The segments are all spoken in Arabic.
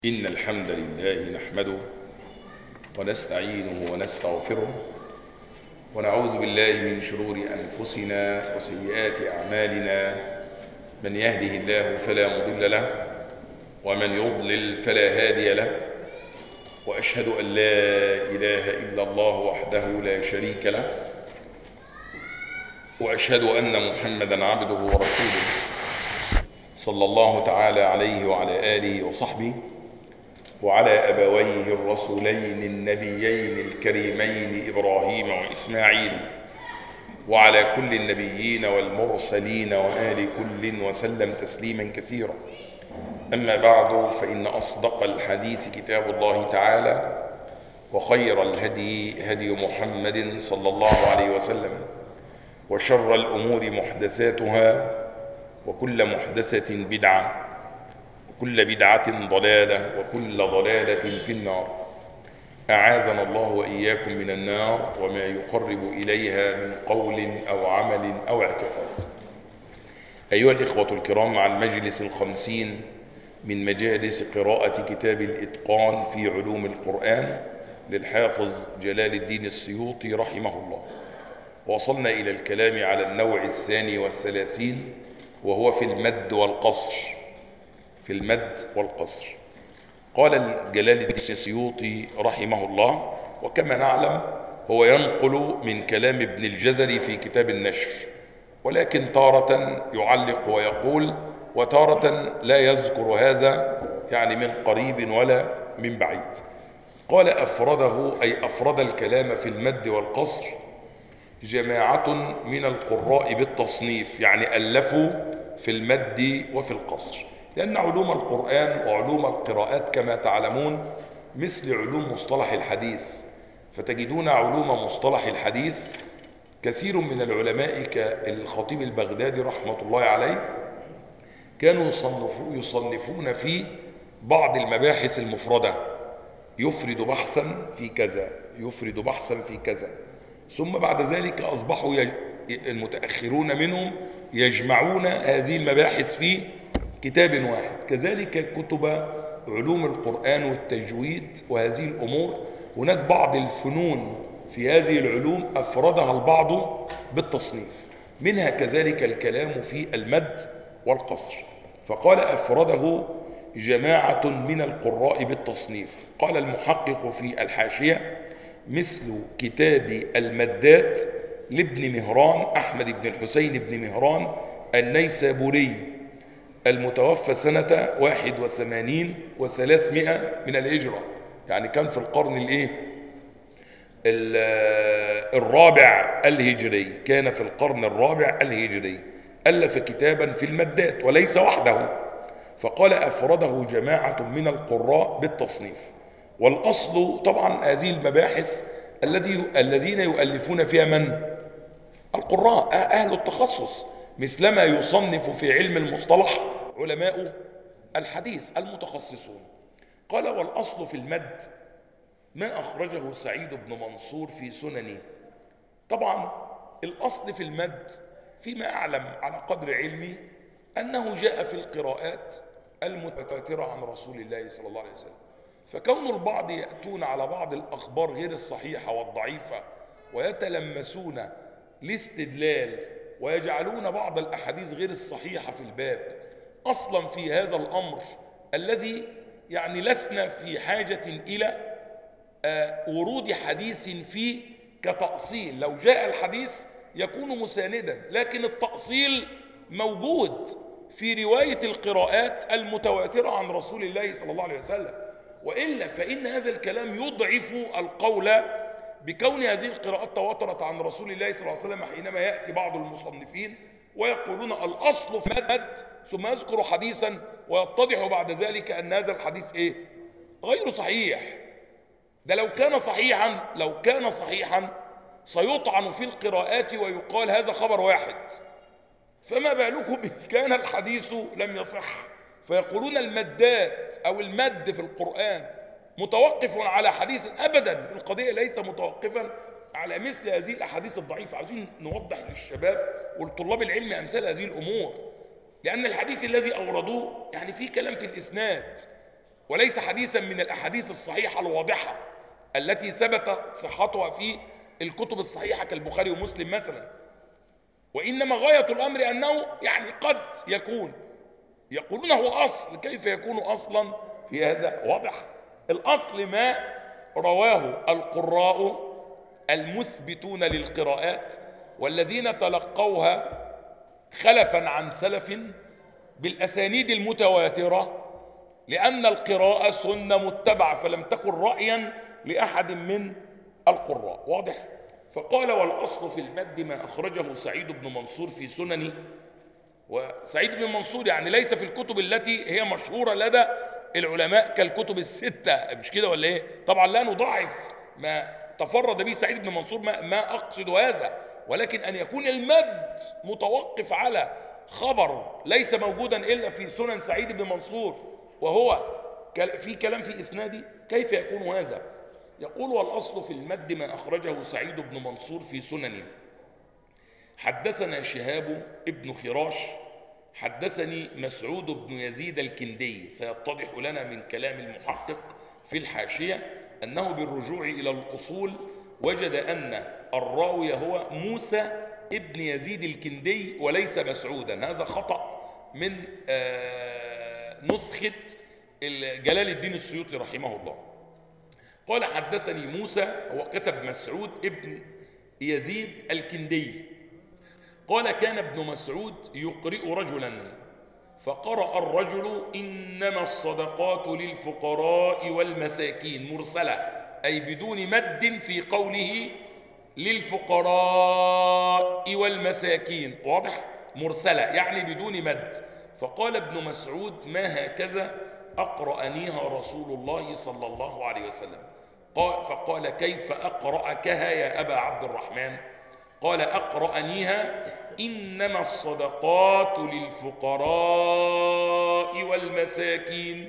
إن الحمد لله نحمده ونستعينه ونستغفره ونعوذ بالله من شرور أنفسنا وسيئات أعمالنا. من يهده الله فلا مضل له ومن يضلل فلا هادي له، وأشهد أن لا إله إلا الله وحده لا شريك له، وأشهد أن محمدا عبده ورسوله صلى الله تعالى عليه وعلى آله وصحبه وعلى أبويه الرسولين النبيين الكريمين إبراهيم وإسماعيل وعلى كل النبيين والمرسلين وآل كل وسلم تسليما كثيرا. أما بعد، فإن أصدق الحديث كتاب الله تعالى، وخير الهدي هدي محمد صلى الله عليه وسلم، وشر الأمور محدثاتها، وكل محدثة بدعة، وكل بدعة ضلالة، وكل ضلالة في النار. أعاذنا الله وإياكم من النار وما يقرب إليها من قول أو عمل أو اعتقاد. أيها الإخوة الكرام، مع المجلس 50 من مجالس قراءة كتاب الإتقان في علوم القرآن للحافظ جلال الدين السيوطي رحمه الله، وصلنا إلى الكلام على النوع 32 وهو في المد والقصر. في المد والقصر قال جلال الدين السيوطي رحمه الله، وكما نعلم هو ينقل من كلام ابن الجزري في كتاب النشر، ولكن تارة يعلق ويقول، وتارة لا يذكر هذا يعني من قريب ولا من بعيد. قال أفرده، أي أفرد الكلام في المد والقصر جماعة من القراء بالتصنيف، يعني ألفوا في المد وفي القصر، لأن علوم القرآن وعلوم القراءات كما تعلمون مثل علوم مصطلح الحديث، فتجدون علوم مصطلح الحديث كثير من العلماء كالخطيب البغدادي رحمة الله عليه كانوا يصنفون في بعض المباحث المفردة، يفرد بحثا في كذا، يفرد بحثا في كذا، ثم بعد ذلك أصبحوا المتأخرون منهم يجمعون هذه المباحث في كتاب واحد. كذلك كتب علوم القرآن والتجويد وهذه الأمور، هناك بعض الفنون في هذه العلوم أفردها البعض بالتصنيف، منها كذلك الكلام في المد والقصر. فقال أفرده جماعة من القراء بالتصنيف. قال المحقق في الحاشية: مثل كتاب المدات لابن مهران أحمد بن الحسين بن مهران النيسابوري المتوفى سنة 81 و300 من الهجرة، يعني كان في القرن الرابع الهجري، كان في القرن الرابع الهجري، ألف كتابا في المدات وليس وحده. فقال أفرده جماعة من القراء بالتصنيف. والأصل طبعا هذه المباحث الذين يؤلفون فيها من؟ القراء أهل التخصص، مثلما يصنف في علم المصطلح علماء الحديث المتخصصون. قال: والأصل في المد ما أخرجه سعيد بن منصور في سننه. طبعا الأصل في المد فيما أعلم على قدر علمي أنه جاء في القراءات المتواترة عن رسول الله صلى الله عليه وسلم، فكون البعض يأتون على بعض الأخبار غير الصحيحة والضعيفة ويتلمسون الاستدلال ويجعلون بعض الأحاديث غير الصحيحة في الباب أصلا في هذا الأمر الذي يعني لسنا في حاجة إلى ورود حديث فيه كتأصيل. لو جاء الحديث يكون مساندا، لكن التأصيل موجود في رواية القراءات المتواترة عن رسول الله صلى الله عليه وسلم، وإلا فإن هذا الكلام يضعف القول بكون هذه القراءات تواترت عن رسول الله صلى الله عليه وسلم، حينما يأتي بعض المصنفين ويقولون الأصل في المد، ثم يذكر حديثا ويتضح بعد ذلك أن هذا الحديث غير صحيح. ده لو كان صحيحا سيطعن في القراءات ويقال هذا خبر واحد، فما بالكم إن كان الحديث لم يصح، فيقولون المدات أو المد في القرآن متوقف على حديث. أبدا، القضية ليس متوقفا على مثل هذه الأحاديث الضعيفة. عايزين نوضح للشباب ولطلاب العلم أمثال هذه الأمور، لأن الحديث الذي أوردوه يعني فيه كلام في الإسناد، وليس حديثا من الأحاديث الصحيحة الواضحة التي ثبت صحتها في الكتب الصحيحة كالبخاري ومسلم مثلا، وإنما غاية الأمر أنه يعني قد يكون، يقولون هو أصل، كيف يكون أصلا في هذا؟ واضح. الأصل ما رواه القراء المثبتون للقراءات والذين تلقوها خلفا عن سلف بالأسانيد المتواترة، لأن القراءة سنة متبعة فلم تكن رأيا لأحد من القراء. واضح. فقال: والأصل في المد ما أخرجه سعيد بن منصور في سننه. وسعيد بن منصور يعني ليس في الكتب التي هي مشهورة لدى العلماء كالكتب الستة، مش كده ولا ايه؟ طبعا لا نضاعف ما تفرد به سعيد بن منصور، ما أقصد هذا، ولكن أن يكون المد متوقف على خبر ليس موجودا إلا في سنن سعيد بن منصور وهو في كلام في إسنادي، كيف يكون هذا؟ يقول: والأصل في المد ما أخرجه سعيد بن منصور في سننه. حدثنا شهاب ابن خراش حدثني مسعود بن يزيد الكندي. سيتضح لنا من كلام المحقق في الحاشية أنه بالرجوع إلى الأصول وجد أن الراوي هو موسى ابن يزيد الكندي وليس مسعودا. هذا خطأ من نسخة جلال الدين السيوطي رحمه الله. قال: حدثني موسى، هو كتب مسعود ابن يزيد الكندي. قال: كان ابن مسعود يقرئ رجلا فقرأ الرجل: إنما الصدقات للفقراء والمساكين، مرسلة، أي بدون مد في قوله للفقراء والمساكين. واضح؟ مرسلة يعني بدون مد. فقال ابن مسعود: ما هكذا أقرأنيها رسول الله صلى الله عليه وسلم. فقال: كيف أقرأكها يا أبا عبد الرحمن؟ قال: أقرأنيها: إنما الصدقات للفقراء والمساكين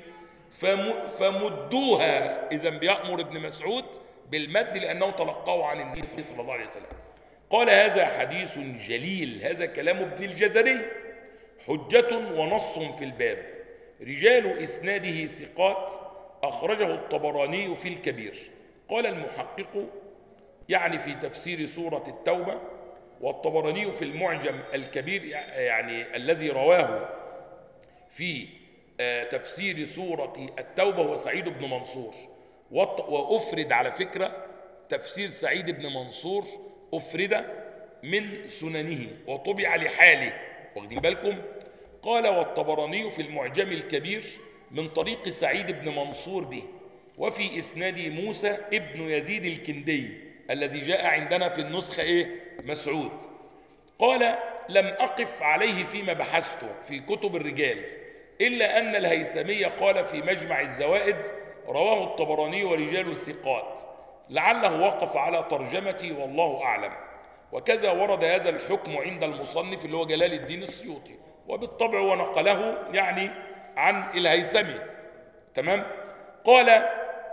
فمدوها. إذن بيأمر ابن مسعود بالمد لأنه تلقاه عن النبي صلى الله عليه وسلم. قال: هذا حديث جليل. هذا كلام ابن الجزري، حجة ونص في الباب، رجال إسناده ثقات، أخرجه الطبراني في الكبير. قال المحقق يعني في تفسير سورة التوبة، والطبراني في المعجم الكبير يعني الذي رواه في تفسير سورة التوبة هو سعيد بن منصور. وأفرد على فكرة تفسير سعيد بن منصور أفرد من سننه وطبع لحاله، واخدين بالكم؟ قال: والطبراني في المعجم الكبير من طريق سعيد بن منصور به، وفي إسناد موسى ابن يزيد الكندي الذي جاء عندنا في النسخة مسعود. قال: لم أقف عليه فيما بحثته في كتب الرجال، إلا أن الهيثمي قال في مجمع الزوائد: رواه الطبراني ورجال الثقات، لعله وقف على ترجمتي والله أعلم. وكذا ورد هذا الحكم عند المصنف اللي هو جلال الدين السيوطي، وبالطبع ونقله يعني عن الهيثمي. تمام؟ قال: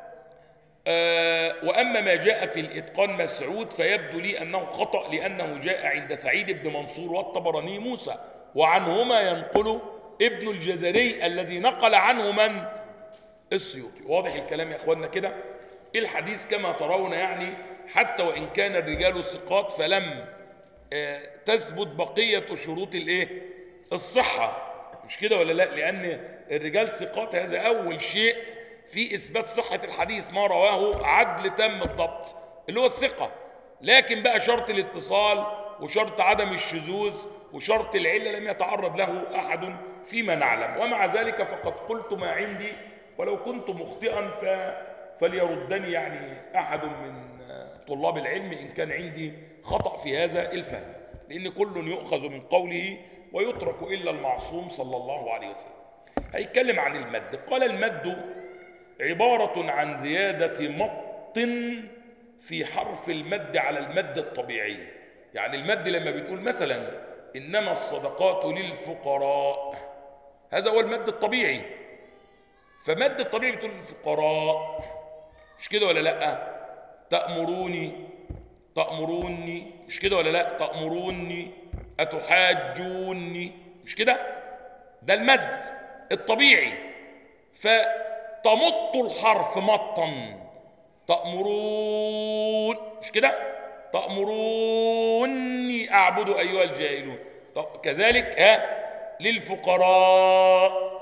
وأما ما جاء في الإتقان مسعود فيبدو لي أنه خطأ، لأنه جاء عند سعيد بن منصور والطبراني موسى، وعنهما ينقل ابن الجزري الذي نقل عنه من؟ السيوطي. واضح الكلام يا أخواننا كده؟ الحديث كما ترون يعني حتى وإن كان الرجال ثقات فلم تثبت بقية شروط الصحة، مش كده ولا لا؟ لأن الرجال ثقات، هذا أول شيء في إثبات صحة الحديث، ما رواه عدل تم الضبط اللي هو الثقة. لكن بقى شرط الاتصال وشرط عدم الشذوذ وشرط العلة لم يتعرض له أحد فيما نعلم. ومع ذلك فقد قلت ما عندي، ولو كنت مخطئا فليردني يعني أحد من طلاب العلم إن كان عندي خطأ في هذا الفهم، لأن كل يؤخذ من قوله ويترك إلا المعصوم صلى الله عليه وسلم. هيتكلم عن المد. قال: المد عبارة عن زيادة مط في حرف المد على المد الطبيعي. يعني المد لما بتقول مثلا إنما الصدقات للفقراء، هذا هو المد الطبيعي. فمد الطبيعي بتقول الفقراء، مش كده ولا لا؟ تأمروني، مش كده ولا لا؟ تأمروني، أتحاجوني، مش كده؟ ده المد الطبيعي. تمط الحرف مطا، تأمرون، مش كده؟ تأمروني أعبد أيها الجاهلون. كذلك للفقراء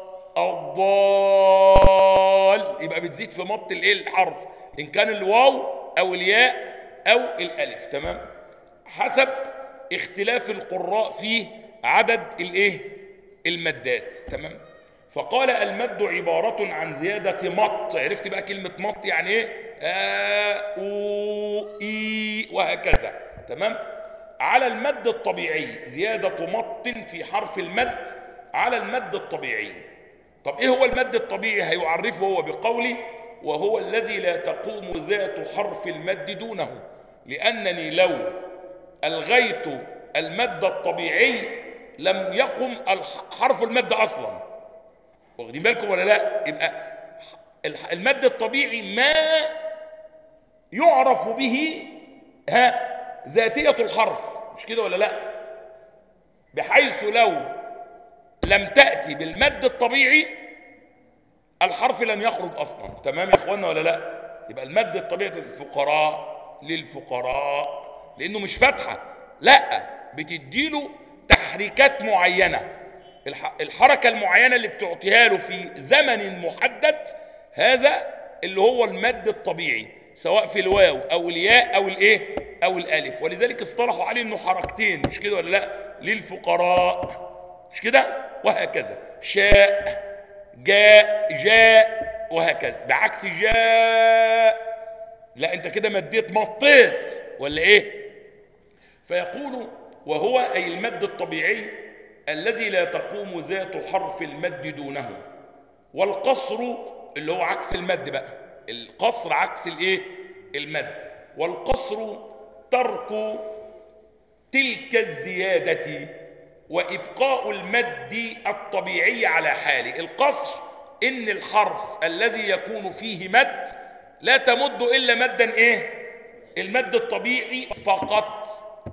الضال، يبقى بتزيد في مط الايه الحرف، ان كان الواو او الياء او الالف. تمام؟ حسب اختلاف القراء في عدد الايه المدات. تمام؟ فقال المد عبارة عن زيادة مط. عرفت بقى كلمة مط يعني ايه؟ او اي وهكذا. تمام؟ على المد الطبيعي، زيادة مط في حرف المد على المد الطبيعي. طب ايه هو المد الطبيعي؟ هيعرفه هو بقوله: وهو الذي لا تقوم ذات حرف المد دونه، لأنني لو ألغيت المد الطبيعي لم يقم حرف المد أصلا. واخدين بالكم ولا لا؟ يبقى المد الطبيعي ما يعرف به ذاتية الحرف، مش كده ولا لا؟ بحيث لو لم تأتي بالمد الطبيعي الحرف لن يخرج أصلا. تمام يا إخوانا ولا لا؟ يبقى المد الطبيعي للفقراء، للفقراء، لأنه مش فتحة، لا، بتديله تحريكات معينة. الحركة المعينة اللي بتعطيها له في زمن محدد، هذا اللي هو المد الطبيعي، سواء في الواو أو الياء أو الإيه أو الألف. ولذلك اصطلحوا عليه إنه حركتين، مش كده ولا لا؟ للفقراء، مش كده؟ وهكذا. شاء، جاء، جاء، وهكذا. بعكس جاء لا، انت كده مديت مطيت ولا ايه؟ فيقول: وهو اي المد الطبيعي الذي لا تقوم ذات حرف المد دونه. والقصر اللي هو عكس المد بقى، القصر عكس الايه المد. والقصر ترك تلك الزيادة وإبقاء المد الطبيعي على حاله. القصر إن الحرف الذي يكون فيه مد لا تمد إلا مدا إيه؟ المد الطبيعي فقط.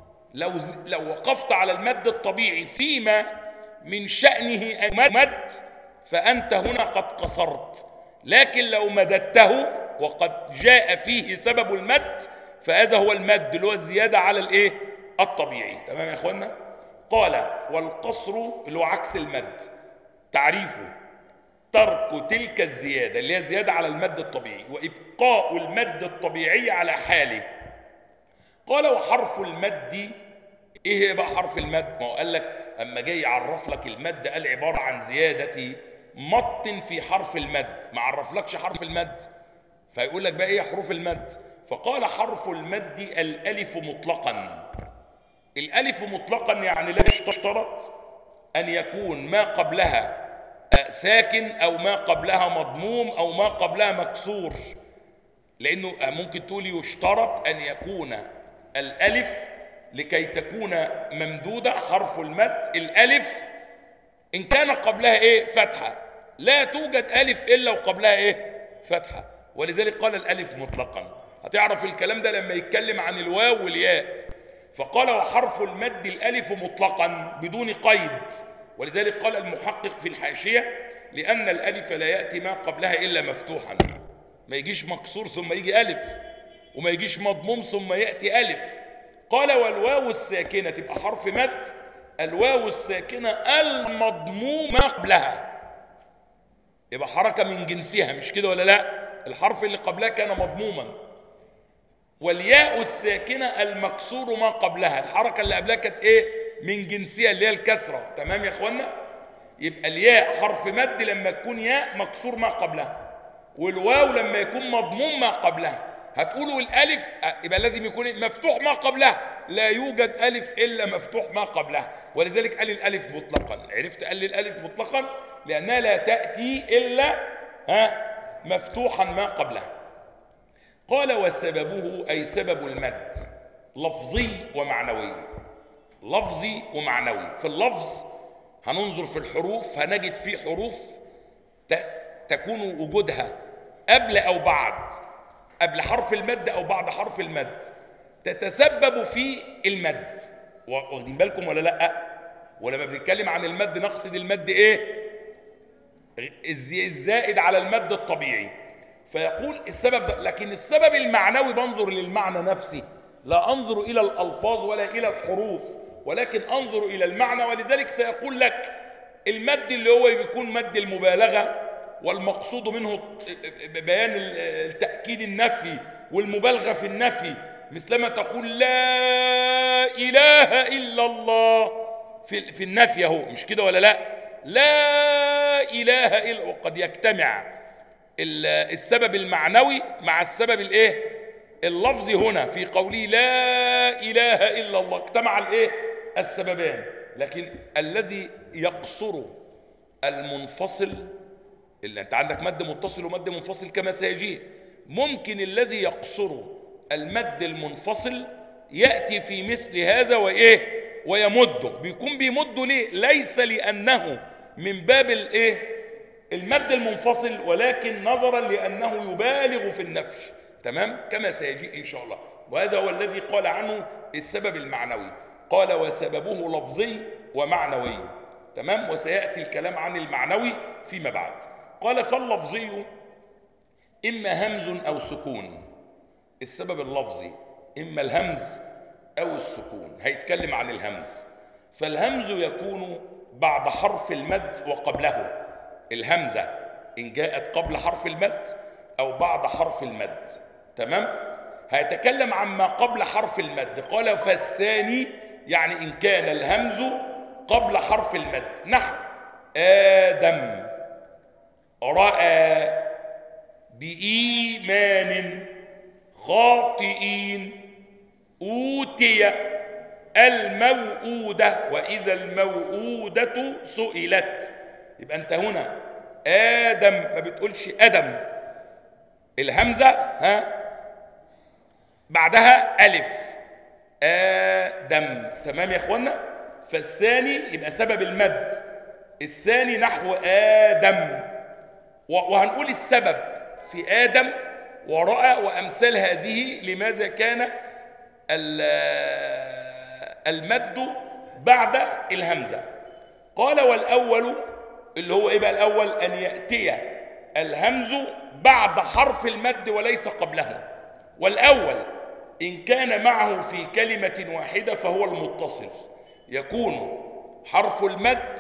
لو وقفت على المد الطبيعي فيما من شأنه مد فأنت هنا قد قصرت، لكن لو مددته وقد جاء فيه سبب المد فهذا هو المد اللي هو الزيادة على الإيه؟ الطبيعي. تمام يا إخوانا؟ قال: والقصر اللي هو عكس المد، تعريفه ترك تلك الزيادة اللي هي زيادة على المد الطبيعي وإبقاء المد الطبيعي على حاله. قال: وحرف المد إيه بقى حرف المد؟ ما هو قال لك أما جاي يعرف لك المد قال عبارة عن زيادة مط في حرف المد، ما عرفلكش حرف المد، فيقول لك بقى إيه حروف المد؟ فقال: حرف المد الألف مطلقا. الألف مطلقا يعني لا يشترط أن يكون ما قبلها ساكن أو ما قبلها مضموم أو ما قبلها مكسور، لأنه ممكن تقول يشترط أن يكون الألف لكي تكون ممدودة حرف المد. الألف إن كان قبلها إيه فتحة، لا توجد ألف إلا وقبلها إيه فتحة، ولذلك قال الألف مطلقا. هتعرف الكلام ده لما يتكلم عن الواو والياء. فقال: وحرف المد الألف مطلقا بدون قيد، ولذلك قال المحقق في الحاشية: لأن الألف لا يأتي ما قبلها إلا مفتوحا، ما يجيش مكسور ثم يجي ألف، وما يجيش مضموم ثم يأتي ألف. قال: والواو الساكنة تبقى حرف مد، الواو الساكنة المضموم ما قبلها، يبقى حركة من جنسها، مش كده ولا لا؟ الحرف اللي قبلها كان مضموما. والياء الساكنة المكسور ما قبلها، الحركة اللي قبلها كانت ايه من جنسها اللي هي الكسرة. تمام يا اخوانا؟ يبقى الياء حرف مد لما تكون ياء مكسور ما قبلها، والواو لما يكون مضموم ما قبلها. هتقولوا الالف يبقى لازم يكون مفتوح ما قبلها، لا يوجد الف الا مفتوح ما قبلها، ولذلك قال الالف مطلقا. عرفت قال الالف مطلقا لانها لا تاتي الا مفتوحا ما قبلها. قال: وسببه أي سبب المد لفظي ومعنوي. لفظي ومعنوي. في اللفظ هننظر في الحروف، هنجد في حروف تكون وجودها قبل أو بعد، قبل حرف المد أو بعد حرف المد، تتسبب في المد. واخدين بالكم ولا لأ؟ ولما بنتكلم عن المد نقصد المد إيه؟ الزائد على المد الطبيعي. فيقول السبب ده، لكن السبب المعنوي بنظر للمعنى نفسه، لا أنظر إلى الألفاظ ولا إلى الحروف، ولكن أنظر إلى المعنى. ولذلك سيقول لك المد اللي هو بيكون مد المبالغة، والمقصود منه بيان التأكيد النفي والمبالغة في النفي، مثلما تقول لا إله إلا الله في النفي اهو، مش كده ولا لا؟ لا إله إلا، وقد يجتمع السبب المعنوي مع السبب الايه اللفظي. هنا في قوله لا إله إلا الله اجتمع الايه السببان. لكن الذي يقصر المنفصل، اللي انت عندك مد متصل ومد منفصل كما سيجي، ممكن الذي يقصر المد المنفصل يأتي في مثل هذا وإيه ويمده. بيكون بيمده ليه؟ ليس لأنه من باب الإيه المد المنفصل، ولكن نظرا لأنه يبالغ في النفي، تمام، كما سيجي إن شاء الله. وهذا هو الذي قال عنه السبب المعنوي، قال وسببه لفظي ومعنوي، تمام، وسيأتي الكلام عن المعنوي فيما بعد. قال فاللفظي إما همز أو سكون. السبب اللفظي إما الهمز أو السكون، هيتكلم عن الهمز. فالهمز يكون بعد حرف المد وقبله، الهمزة إن جاءت قبل حرف المد أو بعد حرف المد، تمام. هيتكلم عما قبل حرف المد. قال فالثاني يعني إن كان الهمز قبل حرف المد، نحو آدم، رأى، بإيمان، خاطئين، أوتي، الموؤودة، وإذا الموؤودة سئلت. يبقى أنت هنا آدم ما بتقولش أدم، الهمزة بعدها ألف، آدم، تمام يا إخوانا. فالثاني يبقى سبب المد الثاني نحو آدم، وهنقول السبب في آدم ورأى وأمثال هذه لماذا كان المد بعد الهمزة. قال والأول اللي هو إيه بقى الأول؟ أن يأتي الهمز بعد حرف المد وليس قبله. والأول إن كان معه في كلمة واحدة فهو المتصل، يكون حرف المد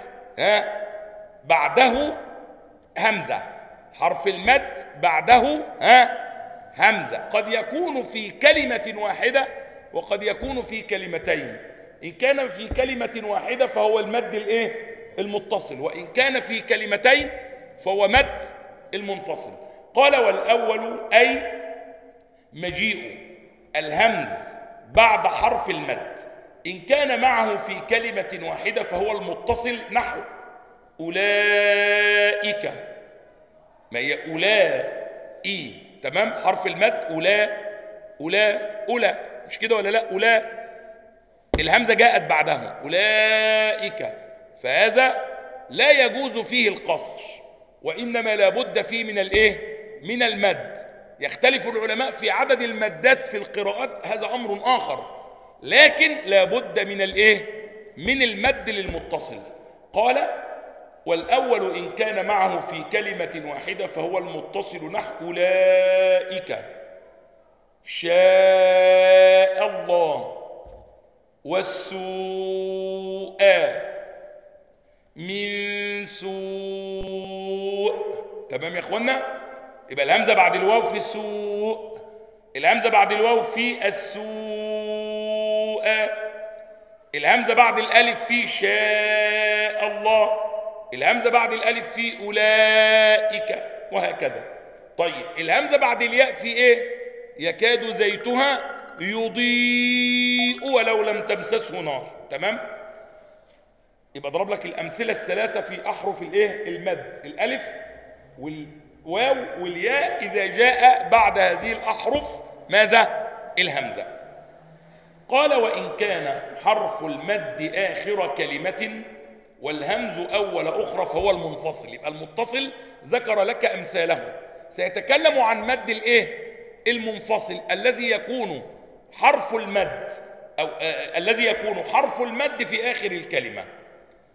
بعده همزة، حرف المد بعده همزة. قد يكون في كلمة واحدة وقد يكون في كلمتين. إن كان في كلمة واحدة فهو المد الايه المتصل، وإن كان في كلمتين فهو مد المنفصل. قال والأول أي مجيء الهمز بعد حرف المد إن كان معه في كلمة واحدة فهو المتصل، نحو أولئك، ما هي أولئي، تمام، حرف المد أولى، مش كده ولا لا؟ أولى الهمزة جاءت بعدهم أولئك، فهذا لا يجوز فيه القصر، وإنما لابد فيه من الايه من المد. يختلف العلماء في عدد المدات في القراءات، هذا أمر آخر، لكن لابد من الايه من المد للمتصل. قال والأول إن كان معه في كلمة واحدة فهو المتصل، نحو أولئك شاء الله، والسوء من سوء، تمام يا اخوانا. يبقى الهمزة بعد الواو في السوء، الهمزة بعد الواو في السوء، الهمزة بعد الألف في شاء الله، الهمزة بعد الألف في أولئك، وهكذا. طيب الهمزة بعد الياء في إيه؟ يكاد زيتها يضيء ولو لم تمسسه نار، تمام؟ يبقى ضرب لك الأمثلة الثلاثة في أحرف الإيه؟ المد، الألف والواو والياء إذا جاء بعد هذه الأحرف ماذا؟ الهمزة. قال وإن كان حرف المد آخر كلمة والهمز أول أخرى فهو المنفصل. يبقى المتصل ذكر لك أمثاله، سيتكلم عن مد الإيه؟ المنفصل الذي يكون حرف المد أو الذي يكون حرف المد في آخر الكلمة.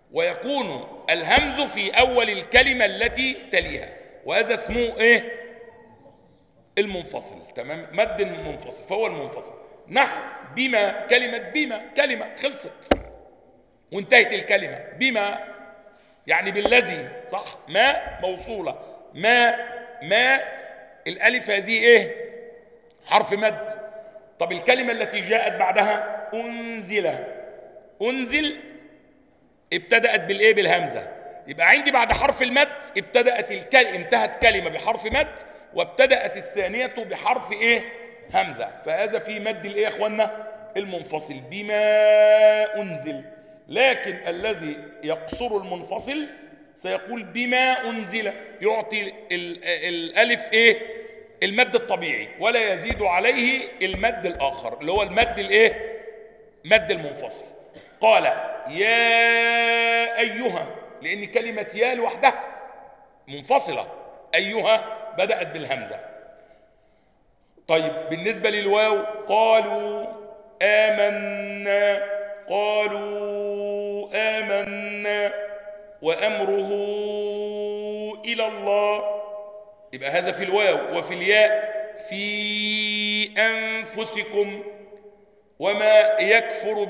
ويكون الهمز في أول الكلمة التي تليها، وهذا اسمه إيه؟ المنفصل. تمام؟ مد منفصل، فهو المنفصل. نحو بما، كلمة بما كلمة خلصت وانتهت الكلمة. بما يعني بالذي، صح؟ ما موصولة، ما الألف هذه إيه؟ حرف مد. طب الكلمة التي جاءت بعدها أنزل، أنزل ابتدأت بالإيه؟ بالهمزة. يبقى عندي بعد حرف المد انتهت كلمة بحرف مد، وابتدأت الثانية بحرف إيه؟ همزة. فهذا في مد الإيه يا إخوانا؟ المنفصل. بما أنزل. لكن الذي يقصر المنفصل سيقول بما أنزل، يعطي الألف إيه؟ المد الطبيعي، ولا يزيد عليه المد الآخر اللي هو المد الإيه؟ مد المنفصل. قال يا أيها، لأن كلمة يا لوحدها منفصلة، أيها بدأت بالهمزة. طيب بالنسبة للواو، قالوا آمنا، قالوا آمنا وأمره إلى الله. يبقى هذا في الواو. وفي الياء في أنفسكم وما يكفر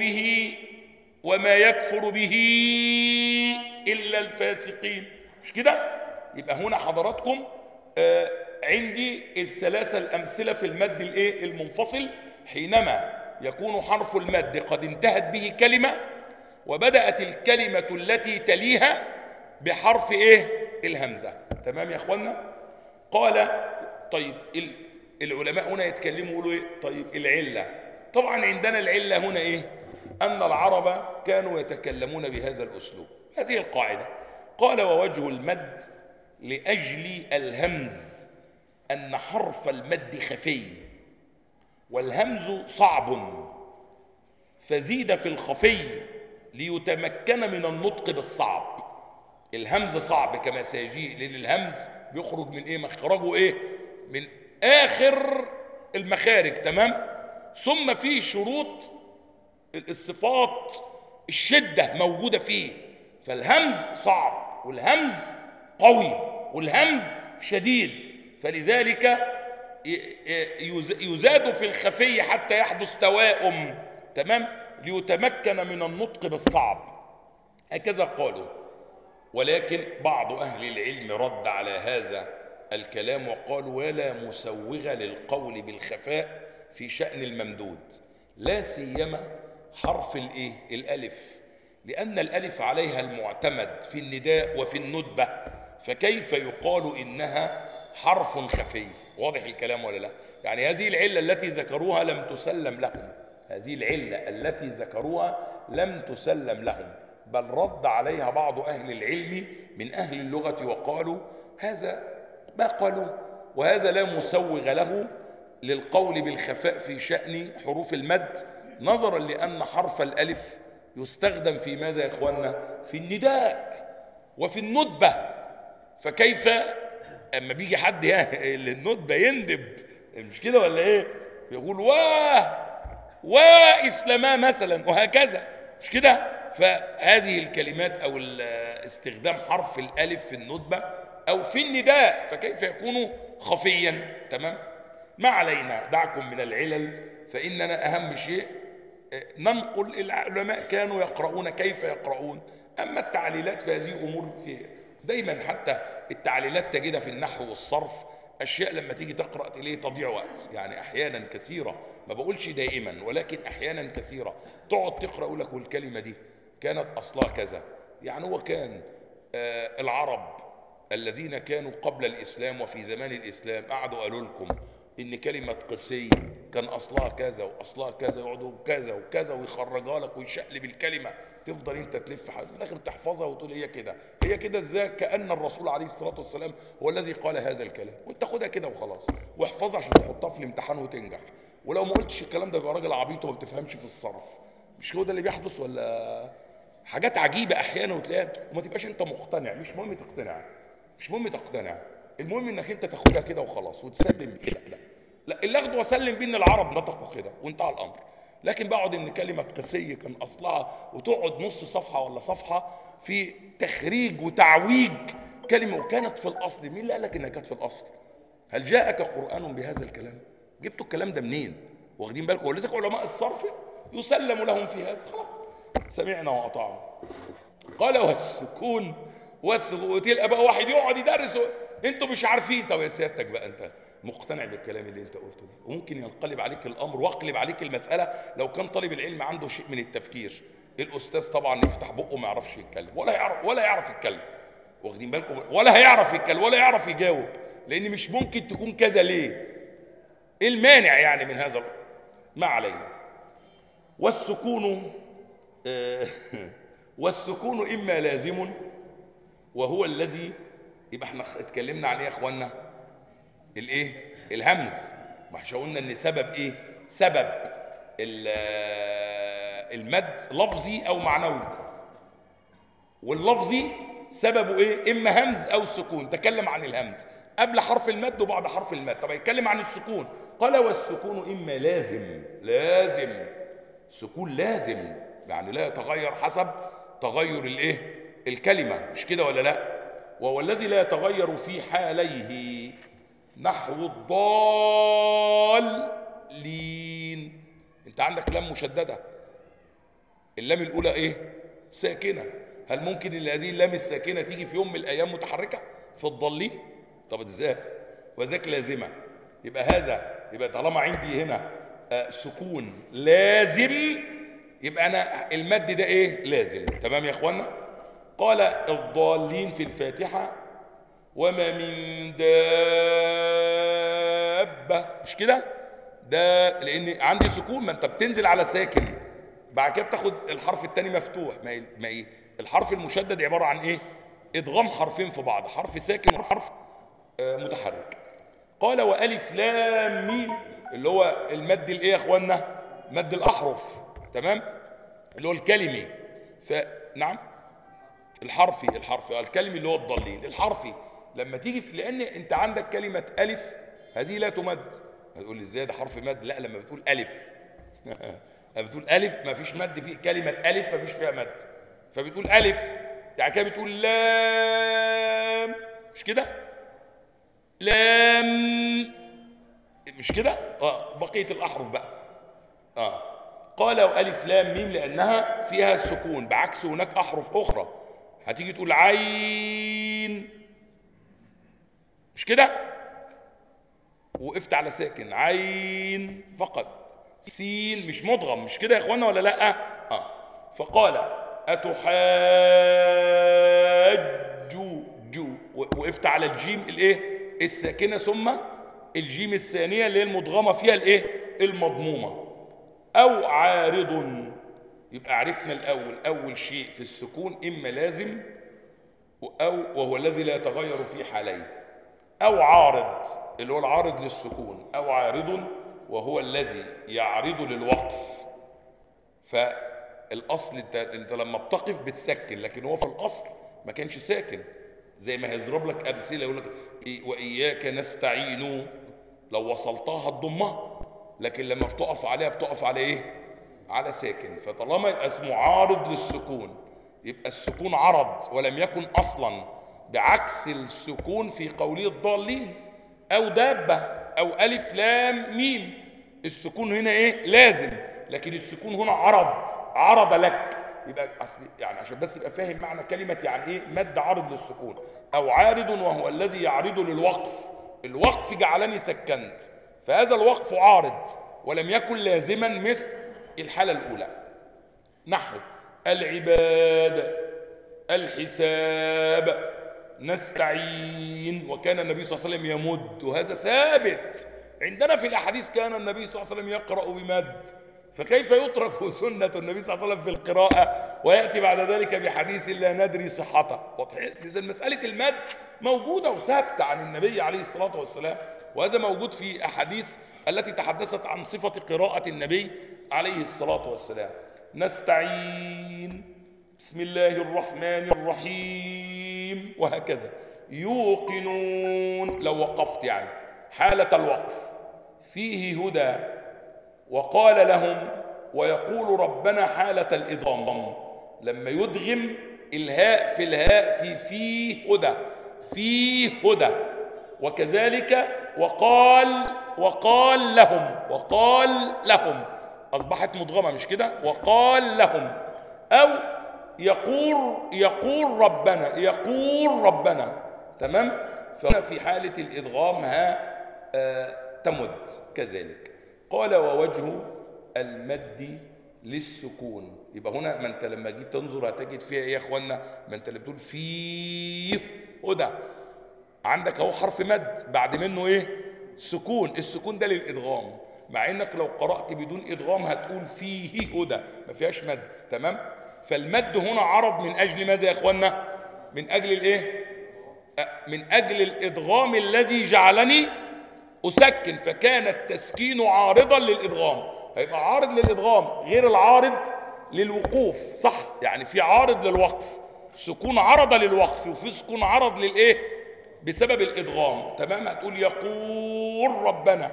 به إلا الفاسقين. مش كده؟ يبقى هنا حضراتكم عندي الثلاثة الأمثلة في المد الإيه؟ المنفصل، حينما يكون حرف المد قد انتهت به كلمة وبدأت الكلمة التي تليها بحرف إيه؟ الهمزة. تمام يا أخوانا؟ قال طيب العلماء هنا يتكلموا يقولوا إيه؟ طيب العلة. طبعا عندنا العلة هنا إيه؟ أن العرب كانوا يتكلمون بهذا الأسلوب. هذه القاعدة. قال ووجه المد لأجل الهمز أن حرف المد خفي والهمز صعب، فزيد في الخفي ليتمكن من النطق بالصعب. الهمز صعب كما سيجي، لأن الهمز بيخرج من إيه؟ مخرجه إيه؟ من آخر المخارج. تمام؟ ثم في شروط الصفات الشدة موجودة فيه، فالهمز صعب والهمز قوي والهمز شديد، فلذلك يزاد في الخفي حتى يحدث توائم. تمام؟ ليتمكن من النطق بالصعب. هكذا قالوا. ولكن بعض أهل العلم رد على هذا الكلام وقالوا ولا مسوغ للقول بالخفاء في شأن الممدود، لا سيما حرف الإيه؟ الألف، لأن الألف عليها المعتمد في النداء وفي الندبة، فكيف يقال إنها حرف خفي؟ واضح الكلام ولا لا؟ يعني هذه العلة التي ذكروها لم تسلم لهم، هذه العلة التي ذكروها لم تسلم لهم، بل رد عليها بعض أهل العلم من أهل اللغة وقالوا هذا ما قالوا، وهذا لا مسوغ له للقول بالخفاء في شأن حروف المد، نظرا لأن حرف الألف يستخدم في ماذا يا إخواننا؟ في النداء وفي الندبة. فكيف أما بيجي حد الندبة يندب، مش كده ولا إيه؟ يقول إسلاما مثلا، وهكذا، مش كده؟ فهذه الكلمات أو استخدام حرف الألف في الندبة أو في النداء، فكيف يكون خفيا؟ تمام؟ ما علينا، دعكم من العلل، فإننا أهم شيء ننقل. العلماء كانوا يقرؤون كيف يقرؤون، أما التعليلات فهذه أمور دايما حتى التعليلات تجدها في النحو والصرف أشياء لما تيجي تقرأ تلاقيه تضيع وقت. يعني أحيانا كثيرة، ما بقولش دائما ولكن أحيانا كثيرة تقعد تقرأ يقول لك والكلمة دي كانت أصلها كذا. يعني هو كان العرب الذين كانوا قبل الإسلام وفي زمان الإسلام قعدوا قالوا لكم إن كلمة قسي كان أصلها كذا وأصلها كذا، يقعدوا كذا وكذا ويخرجها لك ويشقلب الكلمة، تفضل انت تلف في الاخر تحفظها وتقول هي كده هي كده. ازاي؟ كأن الرسول عليه الصلاة والسلام هو الذي قال هذا الكلام، وانت خدها كده وخلاص واحفظها عشان تحطها في الامتحان وتنجح. ولو ما قلتش الكلام ده يبقى راجل عبيط وما بتفهمش في الصرف. مش هو ده اللي بيحدث؟ ولا حاجات عجيبة احيانا وتلاقيها وما تبقاش انت مقتنع. مش مهم تقتنع، مش مهم تقتنع، المهم انك انت تاخدها كده وخلاص وتسلم كده. لا اللي اخده واسلم بيه ان العرب نطقوا كده وانتهى الامر. لكن بقعد ان كلمة قسي كان اصلها، وتقعد نص صفحة ولا صفحة في تخريج وتعويج كلمة وكانت في الاصل. مين اللي قالك انها كانت في الاصل؟ هل جاءك قرآن بهذا الكلام؟ جبتوا الكلام ده منين؟ واخدين بالكم؟ ولذلك علماء الصرف يسلم لهم في هذا، خلاص سمعنا وأطعنا. قال والسكون وتلقى بقى واحد يقعد يدرس انتوا مش عارفين. طب يا سيادتك بقى انت مقتنع بالكلام اللي انت قلته ده؟ وممكن ينقلب عليك الامر واقلب عليك المساله لو كان طالب العلم عنده شيء من التفكير. الاستاذ طبعا يفتح بقه ما يعرفش يتكلم ولا يعرف يتكلم، واخدين بالكم؟ ولا هيعرف يتكلم ولا يعرف يجاوب، لان مش ممكن تكون كذا. ليه؟ ايه المانع يعني من هذا؟ ما علينا. والسكون والسكون اما لازم وهو الذي، يبقى احنا اتكلمنا عن ايه يا اخوانا؟ الايه؟ الهمز. ما احنا قلنا ان سبب ايه؟ سبب المد لفظي او معنوي، واللفظي سببه ايه؟ اما همز او سكون. تكلم عن الهمز قبل حرف المد وبعد حرف المد. طب يتكلم عن السكون، قال والسكون اما لازم سكون لازم، يعني لا يتغير حسب تغير الايه؟ الكلمه، مش كده ولا لا؟ وهو الذي لا يتغير في حاليه، نحو الضالين. انت عندك لام مشدده، اللام الاولى ايه؟ ساكنه. هل ممكن ان هذه اللام الساكنه تيجي في يوم من الايام متحركه في الضالين؟ طب ازاي؟ وذاك لازمه. يبقى طالما عندي هنا سكون لازم، يبقى انا المد ده ايه؟ لازم. تمام يا اخوانا؟ قال الضالين في الفاتحه وما من دابه، مش كده؟ ده لان عندي سكون، ما انت بتنزل على ساكن بعد كده بتاخد الحرف الثاني مفتوح. ما ايه؟ الحرف المشدد عباره عن ايه؟ ادغام حرفين في بعض، حرف ساكن وحرف متحرك. قال والف لام ميم، اللي هو المد الايه يا اخوانا؟ مد الاحرف، تمام؟ اللي هو الكلمي. نعم، الحرفي الكلمي اللي هو الضالين. الحرفي لما تيجي لان انت عندك كلمه الف هذه لا تمد. هتقول لي ازاي ده حرف مد؟ لا، لما بتقول الف لما بتقول الف ما فيش مد في كلمه الف، ما فيش فيها مد. فبتقول الف، يعني كده بتقول لام، مش كده؟ لام، مش كده؟ بقيه الاحرف بقى. قال والف لام ميم لانها فيها سكون، بعكس هناك احرف اخرى هتيجي تقول عين، مش كده؟ وقفت على ساكن، عين فقط. سين مش مدغم، مش كده يا اخوانا ولا لا؟ فقال جو وقفت على الجيم الايه؟ الساكنه، ثم الجيم الثانيه اللي هي المدغمه فيها الايه؟ المضمومه. او عارض، يبقى عرفنا الاول اول شيء في السكون اما لازم وهو الذي لا يتغير في حاليه، او عارض اللي هو العارض للسكون، او عارض وهو الذي يعرض للوقف. فالاصل انت لما بتقف بتسكن، لكن هو في الاصل ما كانش ساكن. زي ما هيضرب لك امثله يقول لك واياك نستعين، لو وصلتها هتضمها، لكن لما بتقف عليها بتقف على ايه؟ على ساكن. فطالما يبقى اسمه عارض للسكون، يبقى السكون عرض ولم يكن اصلا، بعكس السكون في قوله الضالين او دابه او الف لام ميم. السكون هنا ايه؟ لازم، لكن السكون هنا عرض لك. يبقى اصل يعني عشان بس تبقى فاهم معنى كلمه يعني ايه مد عارض للسكون. او عارض وهو الذي يعرض للوقف، الوقف جعلني سكنت، فهذا الوقف عارض ولم يكن لازما مثل الحاله الاولى. نحو العباد، الحساب، نستعين. وكان النبي صلى الله عليه وسلم يمد، وهذا ثابت عندنا في الاحاديث، كان النبي صلى الله عليه وسلم يقرأ بمد، فكيف يترك سنة النبي صلى الله عليه وسلم في القراءة ويأتي بعد ذلك بحديث لا ندري صحته؟ إذن مسألة المد موجودة وثابتة عن النبي عليه الصلاة والسلام، وهذا موجود في أحاديث التي تحدثت عن صفة قراءة النبي عليه الصلاة والسلام. نستعين، بسم الله الرحمن الرحيم، وهكذا. يوقنون، لو وقفت يعني حالة الوقف، فيه هدى، وقال لهم ويقول ربنا حالة الإدغام، لما يدغم الهاء في الهاء في هدى، في هدى. وكذلك وقال لهم أصبحت مدغمة مش كده؟ وقال لهم. أو يقول ربنا تمام. فهنا في حالة الإدغام ها تمد كذلك. قال ووجه المد للسكون. يبقى هنا ما انت لما جيت تنظر هتجد فيها ايه يا اخوانا؟ ما انت اللي بتقول فيه هدى، عندك اهو حرف مد بعد منه ايه؟ سكون. السكون ده للادغام، مع انك لو قرأت بدون ادغام هتقول فيه هدى، ما فيهاش مد. تمام. فالمد هنا عرض من اجل ماذا يا اخوانا؟ من اجل الايه؟ من اجل الادغام الذي جعلني اسكن، فكان التسكين عارضا للادغام. هيبقى عارض للادغام غير العارض للوقوف، صح؟ يعني في عارض للوقف، سكون عرض للوقف، وفي سكون عرض للايه؟ بسبب الادغام. تمام. هتقول يقول ربنا،